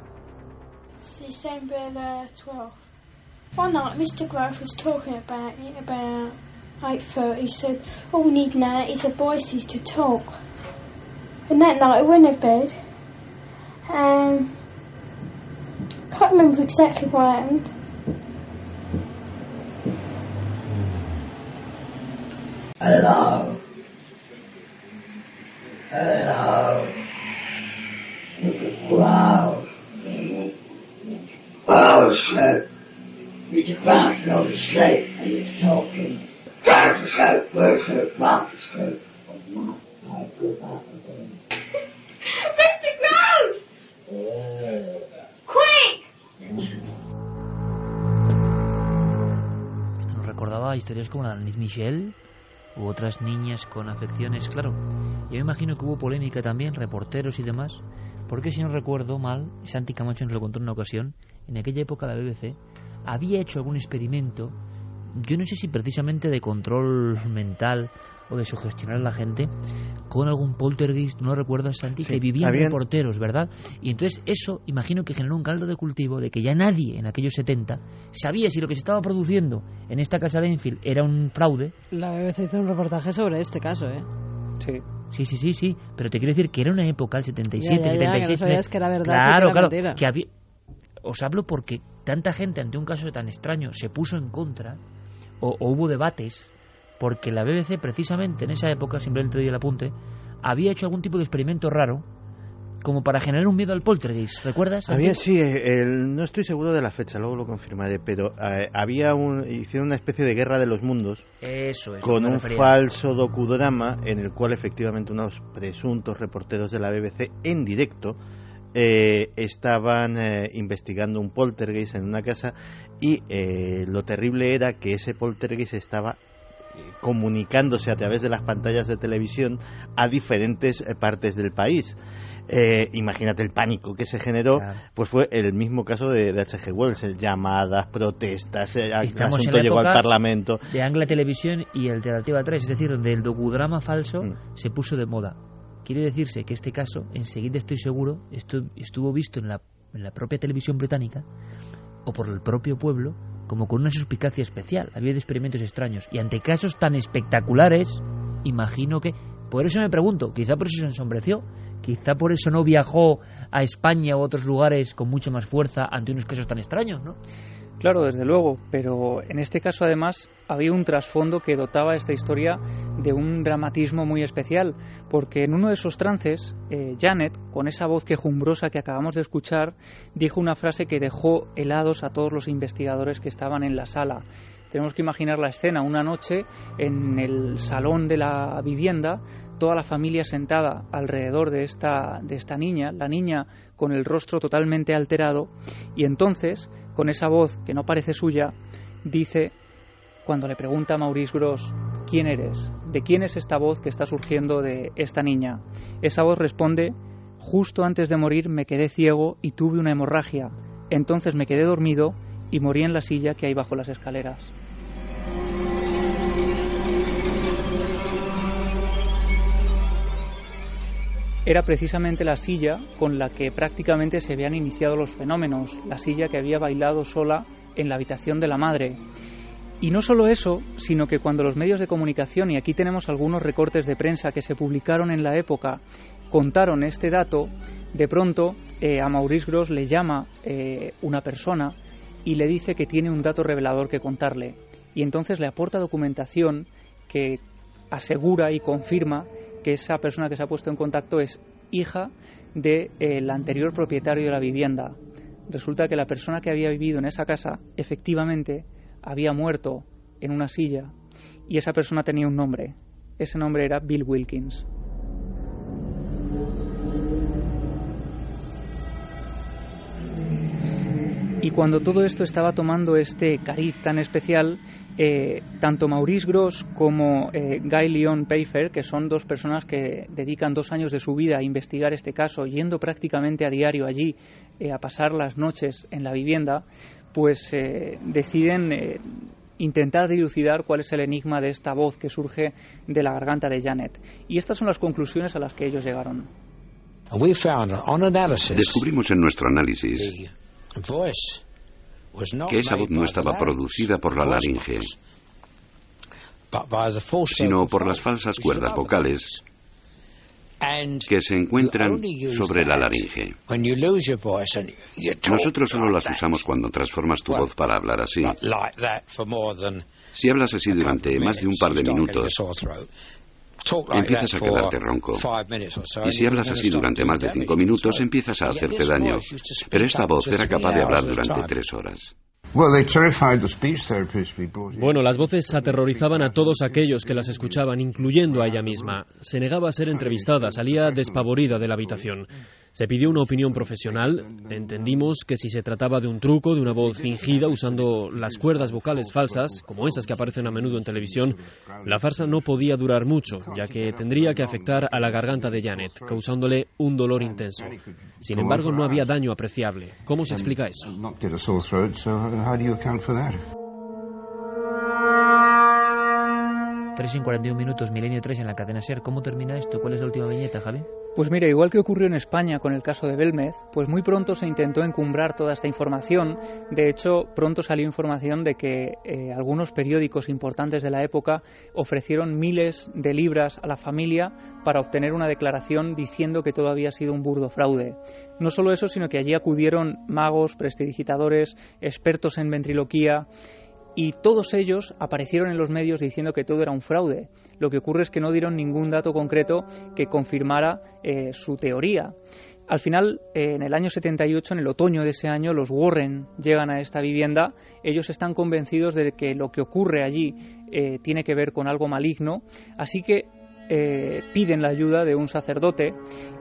[SPEAKER 9] December 12. One night Mr. Groff was talking about 8:30. He said, all we need now is the voices to talk. And that night I went to bed. Can't remember exactly what happened.
[SPEAKER 10] Hello. Hello. Wow. Oh, shit. Mr. Grant's not asleep and he's talking. Grant's asleep. Where's the Grant's asleep?
[SPEAKER 9] Mr. Gross! Quick!
[SPEAKER 2] Esto nos recordaba historias como la de Annette Michel u otras niñas con afecciones, claro. Yo me imagino que hubo polémica también, reporteros y demás, porque si no recuerdo mal, Santi Camacho nos lo contó en una ocasión, en aquella época la BBC había hecho algún experimento, yo no sé si precisamente de control mental o de sugestionar a la gente, con algún poltergeist, no recuerdas, Santi, sí, que vivían reporteros, ¿verdad? Y entonces eso, imagino que generó un caldo de cultivo de que ya nadie en aquellos 70 sabía si lo que se estaba produciendo en esta casa de Enfield era un fraude.
[SPEAKER 4] La BBC hizo un reportaje sobre este caso, ¿eh?
[SPEAKER 2] Sí, pero te quiero decir que era una época, el 77,
[SPEAKER 4] ya,
[SPEAKER 2] 76...
[SPEAKER 4] que no sabías que era verdad,
[SPEAKER 2] claro,
[SPEAKER 4] que era mentira.
[SPEAKER 2] Que había... Os hablo porque tanta gente ante un caso tan extraño se puso en contra, o hubo debates, porque la BBC precisamente en esa época, simplemente doy el apunte, había hecho algún tipo de experimento raro como para generar un miedo al poltergeist, ¿recuerdas?
[SPEAKER 11] Sí, no estoy seguro de la fecha, luego lo confirmaré, pero hicieron una especie de guerra de los mundos.
[SPEAKER 2] Eso es,
[SPEAKER 11] con un falso docudrama en el cual efectivamente unos presuntos reporteros de la BBC en directo estaban investigando un poltergeist en una casa y lo terrible era que ese poltergeist estaba comunicándose a través de las pantallas de televisión a diferentes partes del país. Imagínate el pánico que se generó. Claro. Pues fue el mismo caso de H.G. Wells, llamadas, protestas, el asunto llegó al Parlamento.
[SPEAKER 2] De Angla Televisión y Alternativa 3, es decir, donde el docudrama falso se puso de moda. Quiere decirse que este caso, enseguida estoy seguro, estuvo visto en la propia televisión británica o por el propio pueblo como con una suspicacia especial. Había experimentos extraños y ante casos tan espectaculares, imagino que... Por eso me pregunto, quizá por eso se ensombreció. Quizá por eso no viajó a España u otros lugares con mucha más fuerza ante unos casos tan extraños, ¿no?
[SPEAKER 5] Claro, desde luego, pero en este caso además había un trasfondo que dotaba esta historia de un dramatismo muy especial, porque en uno de esos trances, Janet, con esa voz quejumbrosa que acabamos de escuchar, dijo una frase que dejó helados a todos los investigadores que estaban en la sala. Tenemos que imaginar la escena, una noche en el salón de la vivienda, toda la familia sentada alrededor de esta niña, la niña con el rostro totalmente alterado, y entonces, con esa voz que no parece suya, dice, cuando le pregunta a Maurice Grosse, ¿quién eres? ¿De quién es esta voz que está surgiendo de esta niña? Esa voz responde, justo antes de morir me quedé ciego y tuve una hemorragia, entonces me quedé dormido y morí en la silla que hay bajo las escaleras. Era precisamente la silla con la que prácticamente se habían iniciado los fenómenos, la silla que había bailado sola en la habitación de la madre. Y no solo eso, sino que cuando los medios de comunicación, y aquí tenemos algunos recortes de prensa que se publicaron en la época, contaron este dato, de pronto a Maurice Grosse le llama una persona y le dice que tiene un dato revelador que contarle. Y entonces le aporta documentación que asegura y confirma que esa persona que se ha puesto en contacto es hija del anterior propietario de la vivienda. Resulta que la persona que había vivido en esa casa efectivamente había muerto en una silla y esa persona tenía un nombre. Ese nombre era Bill Wilkins. Y cuando todo esto estaba tomando este cariz tan especial, tanto Maurice Grosse como Guy Lyon Pfeiffer, que son dos personas que dedican 2 años de su vida a investigar este caso, yendo prácticamente a diario allí a pasar las noches en la vivienda, pues deciden intentar dilucidar cuál es el enigma de esta voz que surge de la garganta de Janet. Y estas son las conclusiones a las que ellos llegaron.
[SPEAKER 1] Descubrimos en nuestro análisis que esa voz no estaba producida por la laringe, sino por las falsas cuerdas vocales que se encuentran sobre la laringe. Nosotros solo las usamos cuando transformas tu voz para hablar así. Si hablas así durante más de un par de minutos, empiezas a quedarte ronco. Y si hablas así durante más de 5 minutos, empiezas a hacerte daño. Pero esta voz era capaz de hablar durante 3 horas.
[SPEAKER 12] Bueno, las voces aterrorizaban a todos aquellos que las escuchaban, incluyendo a ella misma. Se negaba a ser entrevistada, salía despavorida de la habitación. Se pidió una opinión profesional. Entendimos que si se trataba de un truco, de una voz fingida usando las cuerdas vocales falsas, como esas que aparecen a menudo en televisión, la farsa no podía durar mucho, ya que tendría que afectar a la garganta de Janet, causándole un dolor intenso. Sin embargo, no había daño apreciable. ¿Cómo se explica eso?
[SPEAKER 13] How do you account for that?
[SPEAKER 2] 3:41, Milenio 3 en la cadena SER. ¿Cómo termina esto? ¿Cuál es la última viñeta, Javi?
[SPEAKER 5] Pues mira, igual que ocurrió en España con el caso de Belmez, pues muy pronto se intentó encumbrar toda esta información. De hecho, pronto salió información de que algunos periódicos importantes de la época ofrecieron miles de libras a la familia para obtener una declaración diciendo que todo había sido un burdo fraude. No solo eso, sino que allí acudieron magos, prestidigitadores, expertos en ventriloquía. y todos ellos aparecieron en los medios diciendo que todo era un fraude. Lo que ocurre es que no dieron ningún dato concreto que confirmara su teoría. Al final, en el año 78, en el otoño de ese año, los Warren llegan a esta vivienda. Ellos están convencidos de que lo que ocurre allí tiene que ver con algo maligno, así que piden la ayuda de un sacerdote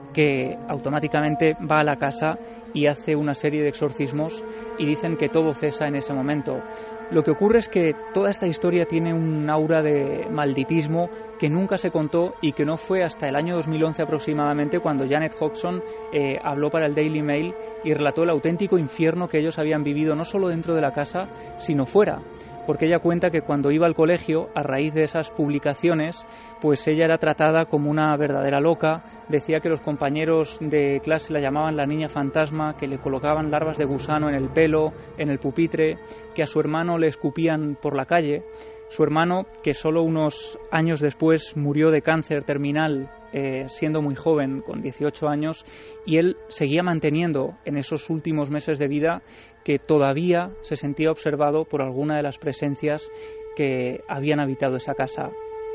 [SPEAKER 5] que automáticamente va a la casa y hace una serie de exorcismos y dicen que todo cesa en ese momento. Lo que ocurre es que toda esta historia tiene un aura de malditismo que nunca se contó y que no fue hasta el año 2011 aproximadamente cuando Janet Hodgson habló para el Daily Mail y relató el auténtico infierno que ellos habían vivido no solo dentro de la casa, sino fuera. Porque ella cuenta que cuando iba al colegio, a raíz de esas publicaciones, pues ella era tratada como una verdadera loca. Decía que los compañeros de clase la llamaban la niña fantasma, que le colocaban larvas de gusano en el pelo, en el pupitre, que a su hermano le escupían por la calle. Su hermano, que solo unos años después murió de cáncer terminal, siendo muy joven, con 18 años, y él seguía manteniendo en esos últimos meses de vida que todavía se sentía observado por alguna de las presencias que habían habitado esa casa.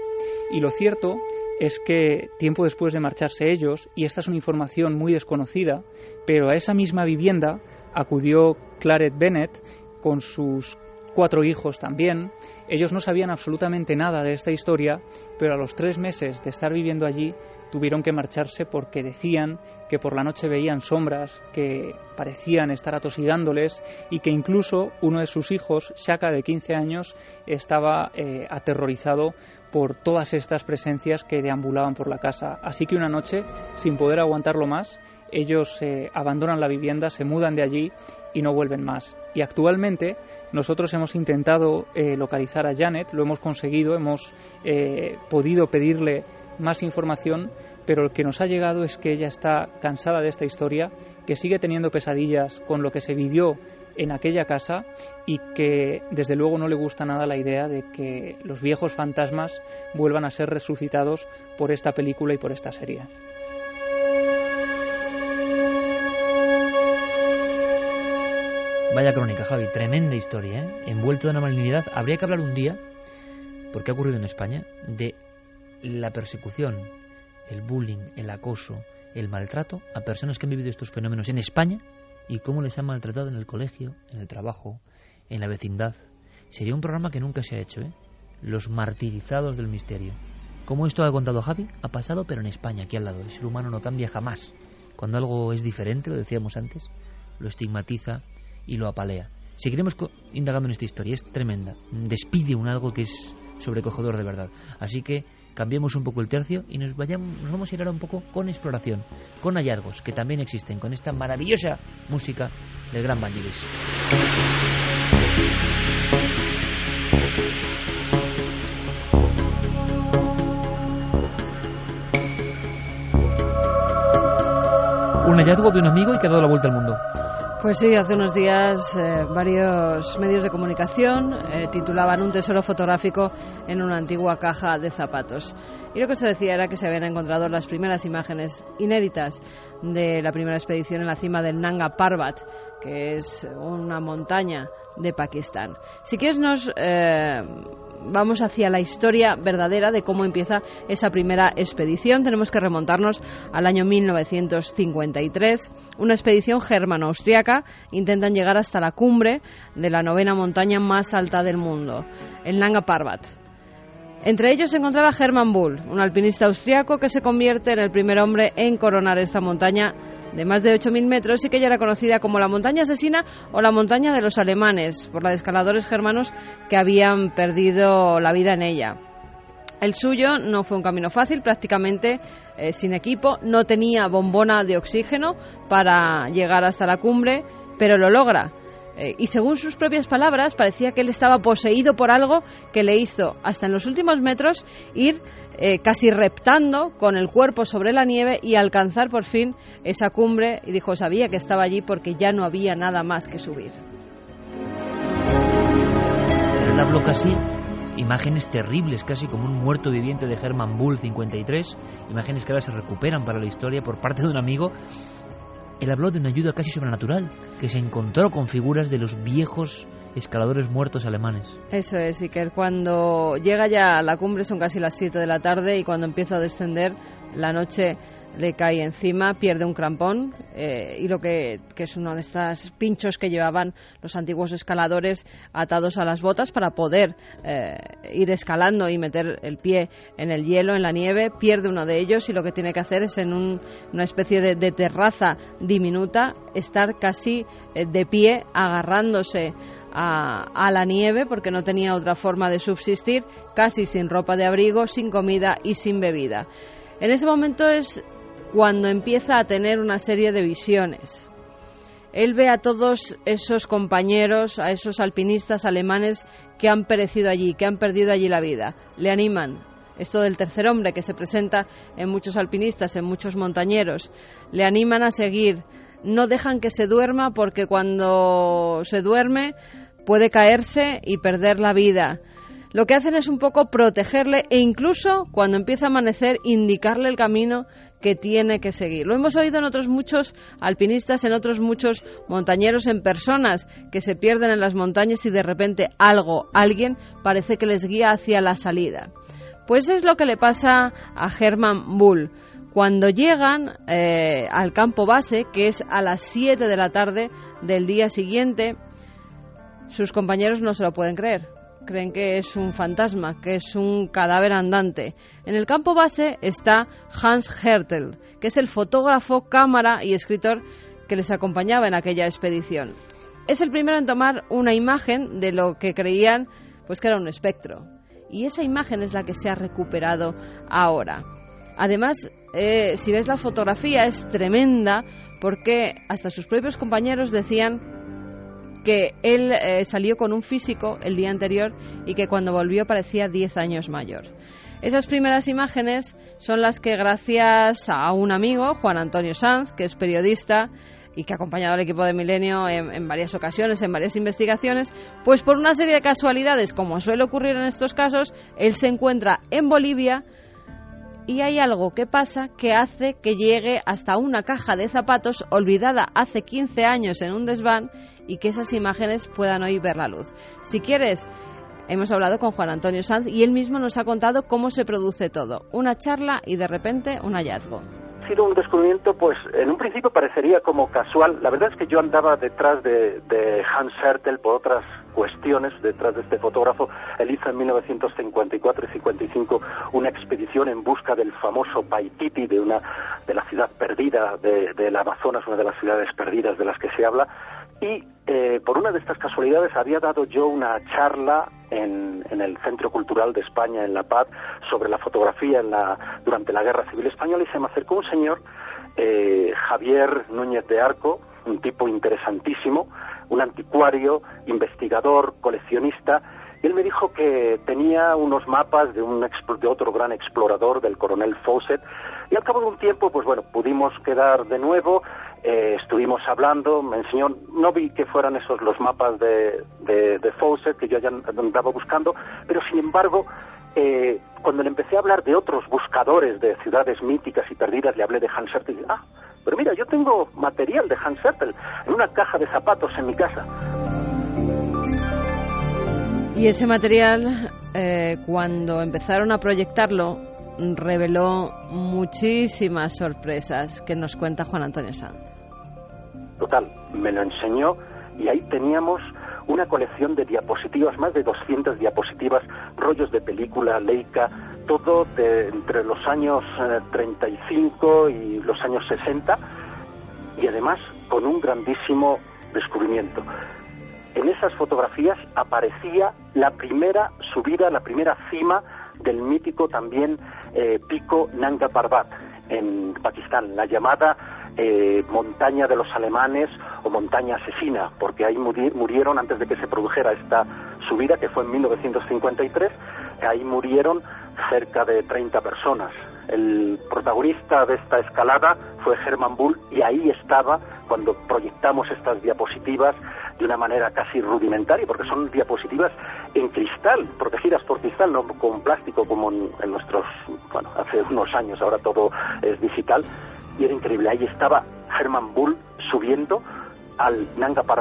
[SPEAKER 5] Y lo cierto es que tiempo después de marcharse ellos, y esta es una información muy desconocida, pero a esa misma vivienda acudió Claret Bennett con sus 4 hijos también. Ellos no sabían absolutamente nada de esta historia, pero a los 3 meses de estar viviendo allí tuvieron que marcharse porque decían que por la noche veían sombras que parecían estar atosigándoles y que incluso uno de sus hijos, Shaka, de 15 años, estaba aterrorizado por todas estas presencias que deambulaban por la casa. Así que una noche, sin poder aguantarlo más, ellos abandonan la vivienda, se mudan de allí y no vuelven más. Y actualmente nosotros hemos intentado localizar a Janet, lo hemos conseguido, hemos podido pedirle más información, pero lo que nos ha llegado es que ella está cansada de esta historia, que sigue teniendo pesadillas con lo que se vivió en aquella casa y que desde luego no le gusta nada la idea de que los viejos fantasmas vuelvan a ser resucitados por esta película y por esta serie.
[SPEAKER 2] Vaya crónica, Javi, tremenda historia, ¿eh? Envuelto de una malignidad. Habría que hablar un día, porque ha ocurrido en España, de la persecución, el bullying, el acoso, el maltrato a personas que han vivido estos fenómenos en España y cómo les han maltratado en el colegio, en el trabajo, en la vecindad. Sería un programa que nunca se ha hecho, ¿eh? Los martirizados del misterio. Como esto ha contado Javi, ha pasado, pero en España, aquí al lado. El ser humano no cambia jamás. Cuando algo es diferente, lo decíamos antes, lo estigmatiza y lo apalea. Seguiremos indagando en esta historia, es tremenda. Despide un algo que es sobrecogedor de verdad. Así que cambiemos un poco el tercio y nos vamos a ir ahora un poco con exploración, con hallazgos que también existen, con esta maravillosa música del gran Vangelis. Un hallazgo de un amigo y que ha dado la vuelta al mundo.
[SPEAKER 4] Pues sí, hace unos días varios medios de comunicación titulaban un tesoro fotográfico en una antigua caja de zapatos. Y lo que se decía era que se habían encontrado las primeras imágenes inéditas de la primera expedición en la cima del Nanga Parbat, que es una montaña de Pakistán. Si quieres nos vamos hacia la historia verdadera de cómo empieza esa primera expedición. Tenemos que remontarnos al año 1953. Una expedición germano-austriaca intentan llegar hasta la cumbre de la 9ª montaña más alta del mundo, el Nanga Parbat. Entre ellos se encontraba Hermann Bull, un alpinista austriaco que se convierte en el primer hombre en coronar esta montaña de más de 8.000 metros y que ya era conocida como la montaña asesina o la montaña de los alemanes, por la de escaladores germanos que habían perdido la vida en ella. El suyo no fue un camino fácil, prácticamente sin equipo, no tenía bombona de oxígeno para llegar hasta la cumbre, pero lo logra. Y según sus propias palabras, parecía que él estaba poseído por algo que le hizo, hasta en los últimos metros, ir casi reptando con el cuerpo sobre la nieve y alcanzar por fin esa cumbre. Y dijo, sabía que estaba allí porque ya no había nada más que subir.
[SPEAKER 2] Pero él habló casi imágenes terribles, casi como un muerto viviente de Hermann Bull 53, imágenes que ahora se recuperan para la historia por parte de un amigo. Él habló de una ayuda casi sobrenatural, que se encontró con figuras de los viejos escaladores muertos alemanes.
[SPEAKER 4] Eso es, Iker. Cuando llega ya a la cumbre son casi las 7 de la tarde y cuando empieza a descender la noche le cae encima, pierde un crampón y lo que es uno de estos pinchos que llevaban los antiguos escaladores atados a las botas para poder ir escalando y meter el pie en el hielo, en la nieve, pierde uno de ellos y lo que tiene que hacer es en una especie de terraza diminuta estar casi de pie agarrándose a la nieve porque no tenía otra forma de subsistir, casi sin ropa de abrigo, sin comida y sin bebida. En ese momento es cuando empieza a tener una serie de visiones. Él ve a todos esos compañeros, a esos alpinistas alemanes que han perecido allí, que han perdido allí la vida. Le animan. Esto del tercer hombre que se presenta en muchos alpinistas, en muchos montañeros. Le animan a seguir. No dejan que se duerma porque cuando se duerme puede caerse y perder la vida. Lo que hacen es un poco protegerle e incluso cuando empieza a amanecer indicarle el camino que tiene que seguir. Lo hemos oído en otros muchos alpinistas, en otros muchos montañeros, en personas que se pierden en las montañas y de repente alguien parece que les guía hacia la salida. Pues es lo que le pasa a Hermann Bull. Cuando llegan al campo base, que es a las 7 de la tarde del día siguiente, sus compañeros no se lo pueden creer. Creen que es un fantasma, que es un cadáver andante. En el campo base está Hans Hertel, que es el fotógrafo, cámara y escritor que les acompañaba en aquella expedición. Es el primero en tomar una imagen de lo que creían pues que era un espectro. Y esa imagen es la que se ha recuperado ahora. Además, si ves la fotografía es tremenda porque hasta sus propios compañeros decían que él salió con un físico el día anterior y que cuando volvió parecía 10 años mayor. Esas primeras imágenes son las que gracias a un amigo, Juan Antonio Sanz, que es periodista y que ha acompañado al equipo de Milenio en varias ocasiones, en varias investigaciones, pues por una serie de casualidades, como suele ocurrir en estos casos, él se encuentra en Bolivia y hay algo que pasa que hace que llegue hasta una caja de zapatos olvidada hace 15 años en un desván y que esas imágenes puedan hoy ver la luz. Si quieres, hemos hablado con Juan Antonio Sanz y él mismo nos ha contado cómo se produce todo. Una charla y de repente un hallazgo.
[SPEAKER 14] Ha sido un descubrimiento, pues en un principio parecería como casual. La verdad es que yo andaba detrás de Hans Hertel por otras cuestiones, detrás de este fotógrafo. Él hizo en 1954 y 55 una expedición en busca del famoso Paititi, de la ciudad perdida del Amazonas, una de las ciudades perdidas de las que se habla. Y por una de estas casualidades había dado yo una charla en el Centro Cultural de España, en La Paz, sobre la fotografía durante la Guerra Civil Española, y se me acercó un señor, Javier Núñez de Arco, un tipo interesantísimo, un anticuario, investigador, coleccionista, y él me dijo que tenía unos mapas de otro gran explorador, del coronel Fawcett, y al cabo de un tiempo, pues bueno, pudimos quedar de nuevo. Estuvimos hablando, me enseñó, no vi que fueran esos los mapas de Fawcett que yo ya andaba buscando, pero sin embargo, cuando le empecé a hablar de otros buscadores de ciudades míticas y perdidas, le hablé de Hans Hertel y dije, pero mira, yo tengo material de Hans Hertel en una caja de zapatos en mi casa.
[SPEAKER 4] Y ese material, cuando empezaron a proyectarlo, reveló muchísimas sorpresas que nos cuenta Juan Antonio Sanz.
[SPEAKER 14] Total, me lo enseñó y ahí teníamos una colección de diapositivas, más de 200 diapositivas, rollos de película, Leica, todo entre los años 35 y los años 60, y además con un grandísimo descubrimiento. En esas fotografías aparecía la primera subida, la primera cima del mítico también pico Nanga Parbat en Pakistán, la llamada montaña de los alemanes o montaña asesina, porque ahí murieron antes de que se produjera esta subida, que fue en 1953, ahí murieron cerca de 30 personas. El protagonista de esta escalada fue Hermann Bull y ahí estaba cuando proyectamos estas diapositivas de una manera casi rudimentaria, porque son diapositivas en cristal, protegidas por cristal, no con plástico como en nuestros, hace unos años, ahora todo es digital, y era increíble. Ahí estaba Hermann Bull subiendo al Nanga Parbat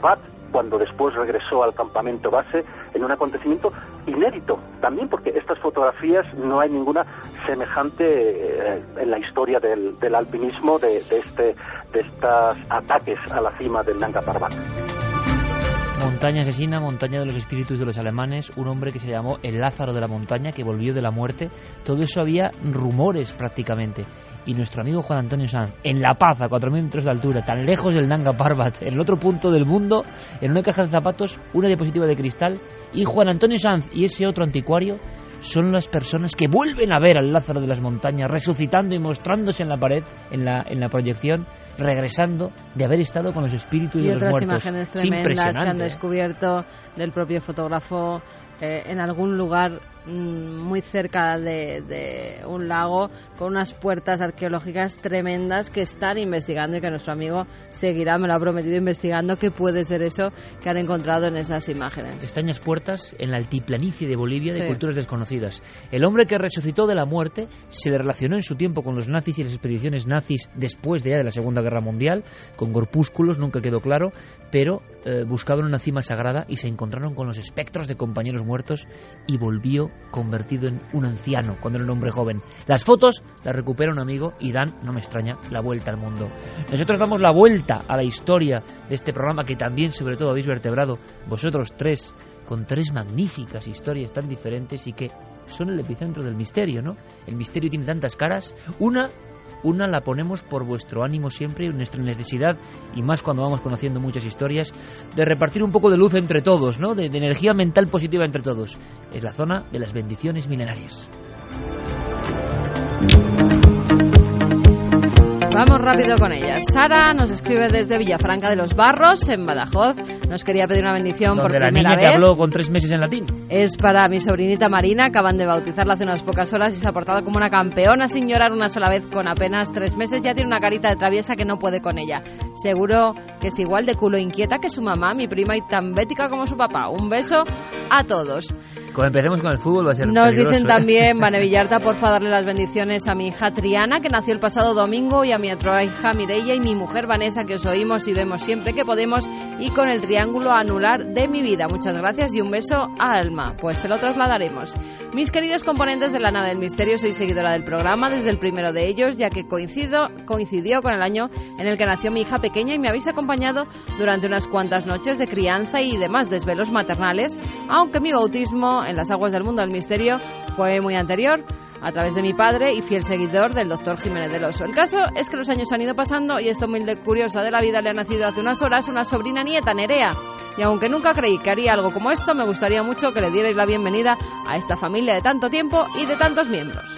[SPEAKER 14] cuando después regresó al campamento base, en un acontecimiento inédito, también porque estas fotografías no hay ninguna semejante en la historia del alpinismo de estos ataques a la cima del Nanga Parbat.
[SPEAKER 2] Montaña asesina, montaña de los espíritus de los alemanes, un hombre que se llamó el Lázaro de la montaña, que volvió de la muerte. Todo eso había rumores prácticamente. Y nuestro amigo Juan Antonio Sanz, en La Paz, a 4.000 metros de altura, tan lejos del Nanga Parbat, en el otro punto del mundo, en una caja de zapatos, una diapositiva de cristal, y Juan Antonio Sanz y ese otro anticuario son las personas que vuelven a ver al Lázaro de las montañas resucitando y mostrándose en la pared, en la proyección, regresando de haber estado con los espíritus de los muertos.
[SPEAKER 4] Y otras imágenes tremendas que han descubierto del propio fotógrafo en algún lugar muy cerca de un lago, con unas puertas arqueológicas tremendas que están investigando y que nuestro amigo seguirá, me lo ha prometido, investigando qué puede ser eso que han encontrado en esas imágenes.
[SPEAKER 2] Extrañas puertas en la altiplanicie de Bolivia de culturas desconocidas. El hombre que resucitó de la muerte se le relacionó en su tiempo con los nazis y las expediciones nazis después de la Segunda Guerra Mundial, con corpúsculos, nunca quedó claro, pero buscaban una cima sagrada y se encontraron con los espectros de compañeros muertos y volvió convertido en un anciano cuando era un hombre joven. Las fotos las recupera un amigo y dan, no me extraña, la vuelta al mundo. Nosotros damos la vuelta a la historia de este programa que también, sobre todo, habéis vertebrado vosotros tres, con tres magníficas historias tan diferentes y que son el epicentro del misterio, ¿no? El misterio tiene tantas caras. Una la ponemos por vuestro ánimo siempre y nuestra necesidad, y más cuando vamos conociendo muchas historias, de repartir un poco de luz entre todos, ¿no? De energía mental positiva entre todos. Es la zona de las bendiciones milenarias.
[SPEAKER 4] Vamos rápido con ellas. Sara nos escribe desde Villafranca de los Barros, en Badajoz. Nos quería pedir una bendición por primera vez.
[SPEAKER 2] La niña que habló con 3 meses en latín.
[SPEAKER 4] Es para mi sobrinita Marina, acaban de bautizarla hace unas pocas horas y se ha portado como una campeona sin llorar una sola vez. Con apenas 3 meses ya tiene una carita de traviesa que no puede con ella. Seguro que es igual de culo inquieta que su mamá, mi prima, y tan bética como su papá. Un beso a todos.
[SPEAKER 2] Como empecemos con el fútbol va a ser
[SPEAKER 4] Nos
[SPEAKER 2] peligroso,
[SPEAKER 4] dicen también, Vane Villarta, porfa darle las bendiciones a mi hija Triana, que nació el pasado domingo, y a mi otra hija Mireia y mi mujer Vanessa, que os oímos y vemos siempre que podemos, y con el triángulo anular de mi vida. Muchas gracias y un beso a Alma. Pues se lo trasladaremos. Mis queridos componentes de la nave del misterio, soy seguidora del programa desde el primero de ellos, ya que coincidió con el año en el que nació mi hija pequeña y me habéis acompañado durante unas cuantas noches de crianza y demás desvelos maternales, aunque mi bautismo en las aguas del mundo del misterio fue muy anterior, a través de mi padre y fiel seguidor del doctor Jiménez del Oso. El caso es que los años han ido pasando y esta humilde curiosa de la vida le ha nacido hace unas horas una sobrina nieta, Nerea, y aunque nunca creí que haría algo como esto, me gustaría mucho que le dierais la bienvenida a esta familia de tanto tiempo y de tantos miembros.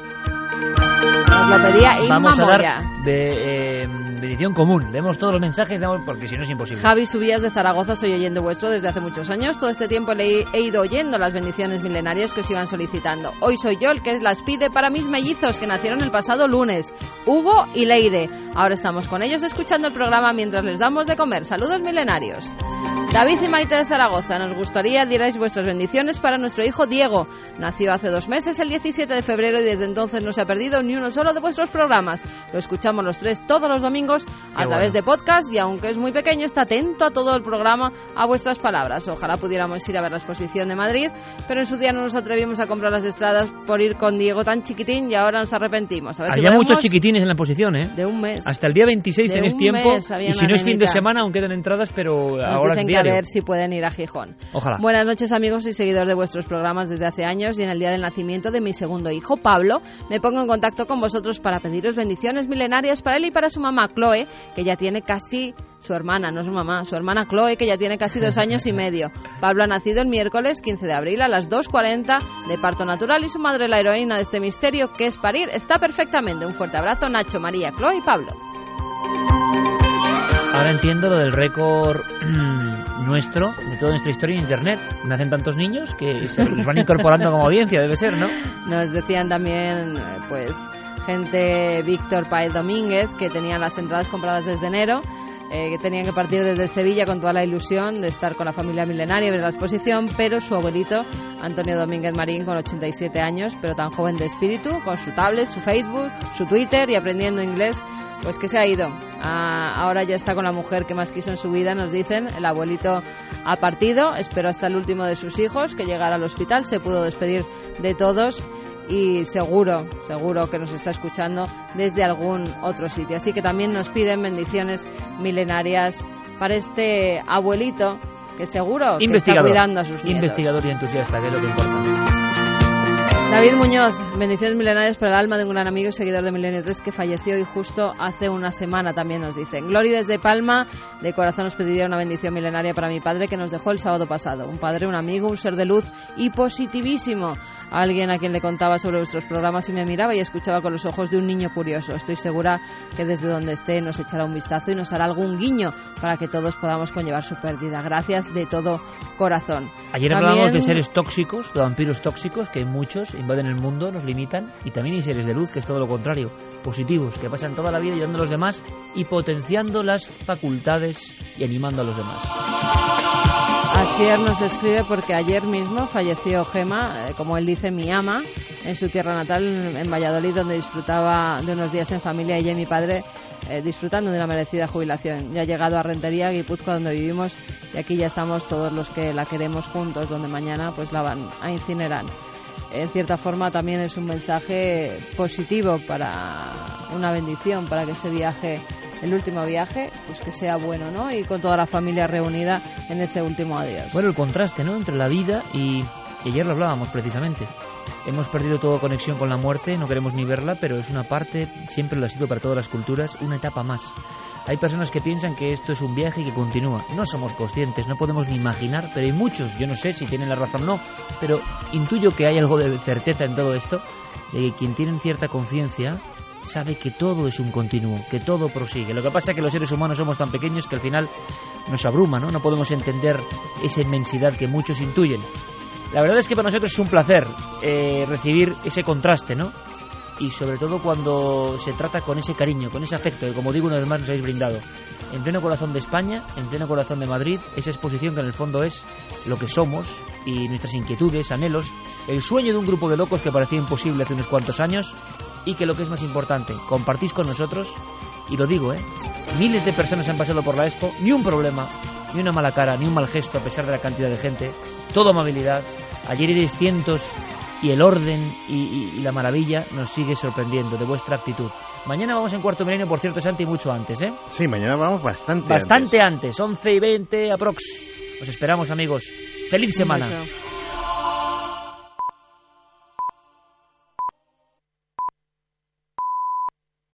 [SPEAKER 4] Nos lo pedía Inma
[SPEAKER 2] Vamos a
[SPEAKER 4] Moya.
[SPEAKER 2] dar bendición común. Leemos todos los mensajes, porque si no es imposible.
[SPEAKER 4] Javi Subías de Zaragoza, soy oyente vuestro desde hace muchos años. Todo este tiempo he ido oyendo las bendiciones milenarias que os iban solicitando. Hoy soy yo el que las pide para mis mellizos que nacieron el pasado lunes, Hugo y Leire. Ahora estamos con ellos escuchando el programa mientras les damos de comer. Saludos milenarios. David y Maite de Zaragoza, nos gustaría dierais vuestras bendiciones para nuestro hijo Diego. Nació hace 2 meses, el 17 de febrero, y desde entonces no se ha perdido ni uno solo de vuestros programas. Lo escuchamos los tres todos los domingos a través de podcast, y aunque es muy pequeño, está atento a todo el programa, a vuestras palabras. Ojalá pudiéramos ir a ver la exposición de Madrid, pero en su día no nos atrevimos a comprar las entradas por ir con Diego tan chiquitín y ahora nos arrepentimos. A ver.
[SPEAKER 2] Había muchos chiquitines en la exposición, ¿eh?
[SPEAKER 4] De un mes.
[SPEAKER 2] Hasta el día 26 tenéis tiempo, y si no es fin de semana aún quedan entradas, pero
[SPEAKER 4] nos
[SPEAKER 2] ahora es diario.
[SPEAKER 4] A ver si pueden ir a Gijón.
[SPEAKER 2] Ojalá.
[SPEAKER 4] Buenas noches, amigos, y seguidor de vuestros programas desde hace años, y en el día del nacimiento de mi segundo hijo, Pablo, me pongo en contacto con vosotros para pediros bendiciones milenarias para él y para su mamá, Chloe, que ya tiene casi... Su hermana, no su mamá, su hermana Chloe, que ya tiene casi 2 años y medio. Pablo ha nacido el miércoles 15 de abril a las 2:40 de parto natural, y su madre, la heroína de este misterio que es parir, está perfectamente. Un fuerte abrazo, Nacho, María, Chloe y Pablo.
[SPEAKER 2] Ahora entiendo lo del récord nuestro, de toda nuestra historia en Internet. Nacen tantos niños que se los van incorporando como audiencia, debe ser, ¿no?
[SPEAKER 4] Nos decían también, pues, gente, Víctor Paez Domínguez, que tenían las entradas compradas desde enero. que tenían que partir desde Sevilla con toda la ilusión de estar con la familia milenaria y ver la exposición, pero su abuelito, Antonio Domínguez Marín, con 87 años, pero tan joven de espíritu, con su tablet, su Facebook, su Twitter y aprendiendo inglés, pues que se ha ido. Ahora ya está con la mujer que más quiso en su vida, nos dicen. El abuelito ha partido, esperó hasta el último de sus hijos que llegara al hospital, se pudo despedir de todos y seguro que nos está escuchando desde algún otro sitio. Así que también nos piden bendiciones milenarias para este abuelito que seguro que está cuidando a sus nietos.
[SPEAKER 2] Investigador y entusiasta, que es lo que importa.
[SPEAKER 4] David Muñoz, bendiciones milenarias para el alma de un gran amigo y seguidor de Milenio 3 que falleció y justo hace una semana, también nos dicen. Glory desde Palma, de corazón nos pediría una bendición milenaria para mi padre que nos dejó el sábado pasado. Un padre, un amigo, un ser de luz y positivísimo. Alguien a quien le contaba sobre vuestros programas y me miraba y escuchaba con los ojos de un niño curioso. Estoy segura que desde donde esté nos echará un vistazo y nos hará algún guiño para que todos podamos conllevar su pérdida. Gracias de todo corazón.
[SPEAKER 2] Ayer hablábamos de seres tóxicos, de vampiros tóxicos, que muchos invaden el mundo, nos limitan, y también hay seres de luz, que es todo lo contrario, positivos, que pasan toda la vida ayudando a los demás y potenciando las facultades y animando a los demás.
[SPEAKER 4] Asier nos escribe porque ayer mismo falleció Gema, como él dice, mi ama, en su tierra natal, en Valladolid, donde disfrutaba de unos días en familia, ella y mi padre disfrutando de una merecida jubilación. Ya ha llegado a Rentería, Guipúzcoa, donde vivimos, y aquí ya estamos todos los que la queremos juntos, donde mañana pues la van a incinerar. En cierta forma también es un mensaje positivo, para una bendición, para que ese viaje, el último viaje, pues que sea bueno, ¿no? Y con toda la familia reunida en ese último adiós.
[SPEAKER 2] Bueno, el contraste, ¿no?, entre la vida y ayer lo hablábamos precisamente. Hemos perdido toda conexión con la muerte, no queremos ni verla, pero es una parte, siempre lo ha sido para todas las culturas, una etapa más. Hay personas que piensan que esto es un viaje que continúa. No somos conscientes, no podemos ni imaginar, pero hay muchos, yo no sé si tienen la razón o no, pero intuyo que hay algo de certeza en todo esto, de que quien tiene cierta conciencia sabe que todo es un continuo, que todo prosigue. Lo que pasa es que los seres humanos somos tan pequeños que al final nos abruma, ¿no? No podemos entender esa inmensidad que muchos intuyen. La verdad es que para nosotros es un placer recibir ese contraste, ¿no? Y sobre todo cuando se trata con ese cariño, con ese afecto que, como digo, una vez más nos habéis brindado. En pleno corazón de España, en pleno corazón de Madrid, esa exposición que en el fondo es lo que somos y nuestras inquietudes, anhelos, el sueño de un grupo de locos que parecía imposible hace unos cuantos años y que, lo que es más importante, compartís con nosotros, y lo digo, miles de personas han pasado por la Expo, ni un problema, ni una mala cara, ni un mal gesto a pesar de la cantidad de gente, toda amabilidad. Ayer erais cientos y el orden y la maravilla nos sigue sorprendiendo de vuestra actitud. Mañana vamos en Cuarto Milenio, por cierto, Santi, mucho antes, ¿eh?
[SPEAKER 11] Sí, mañana vamos bastante
[SPEAKER 2] antes, 11:20 aprox. Os esperamos, amigos. ¡Feliz semana!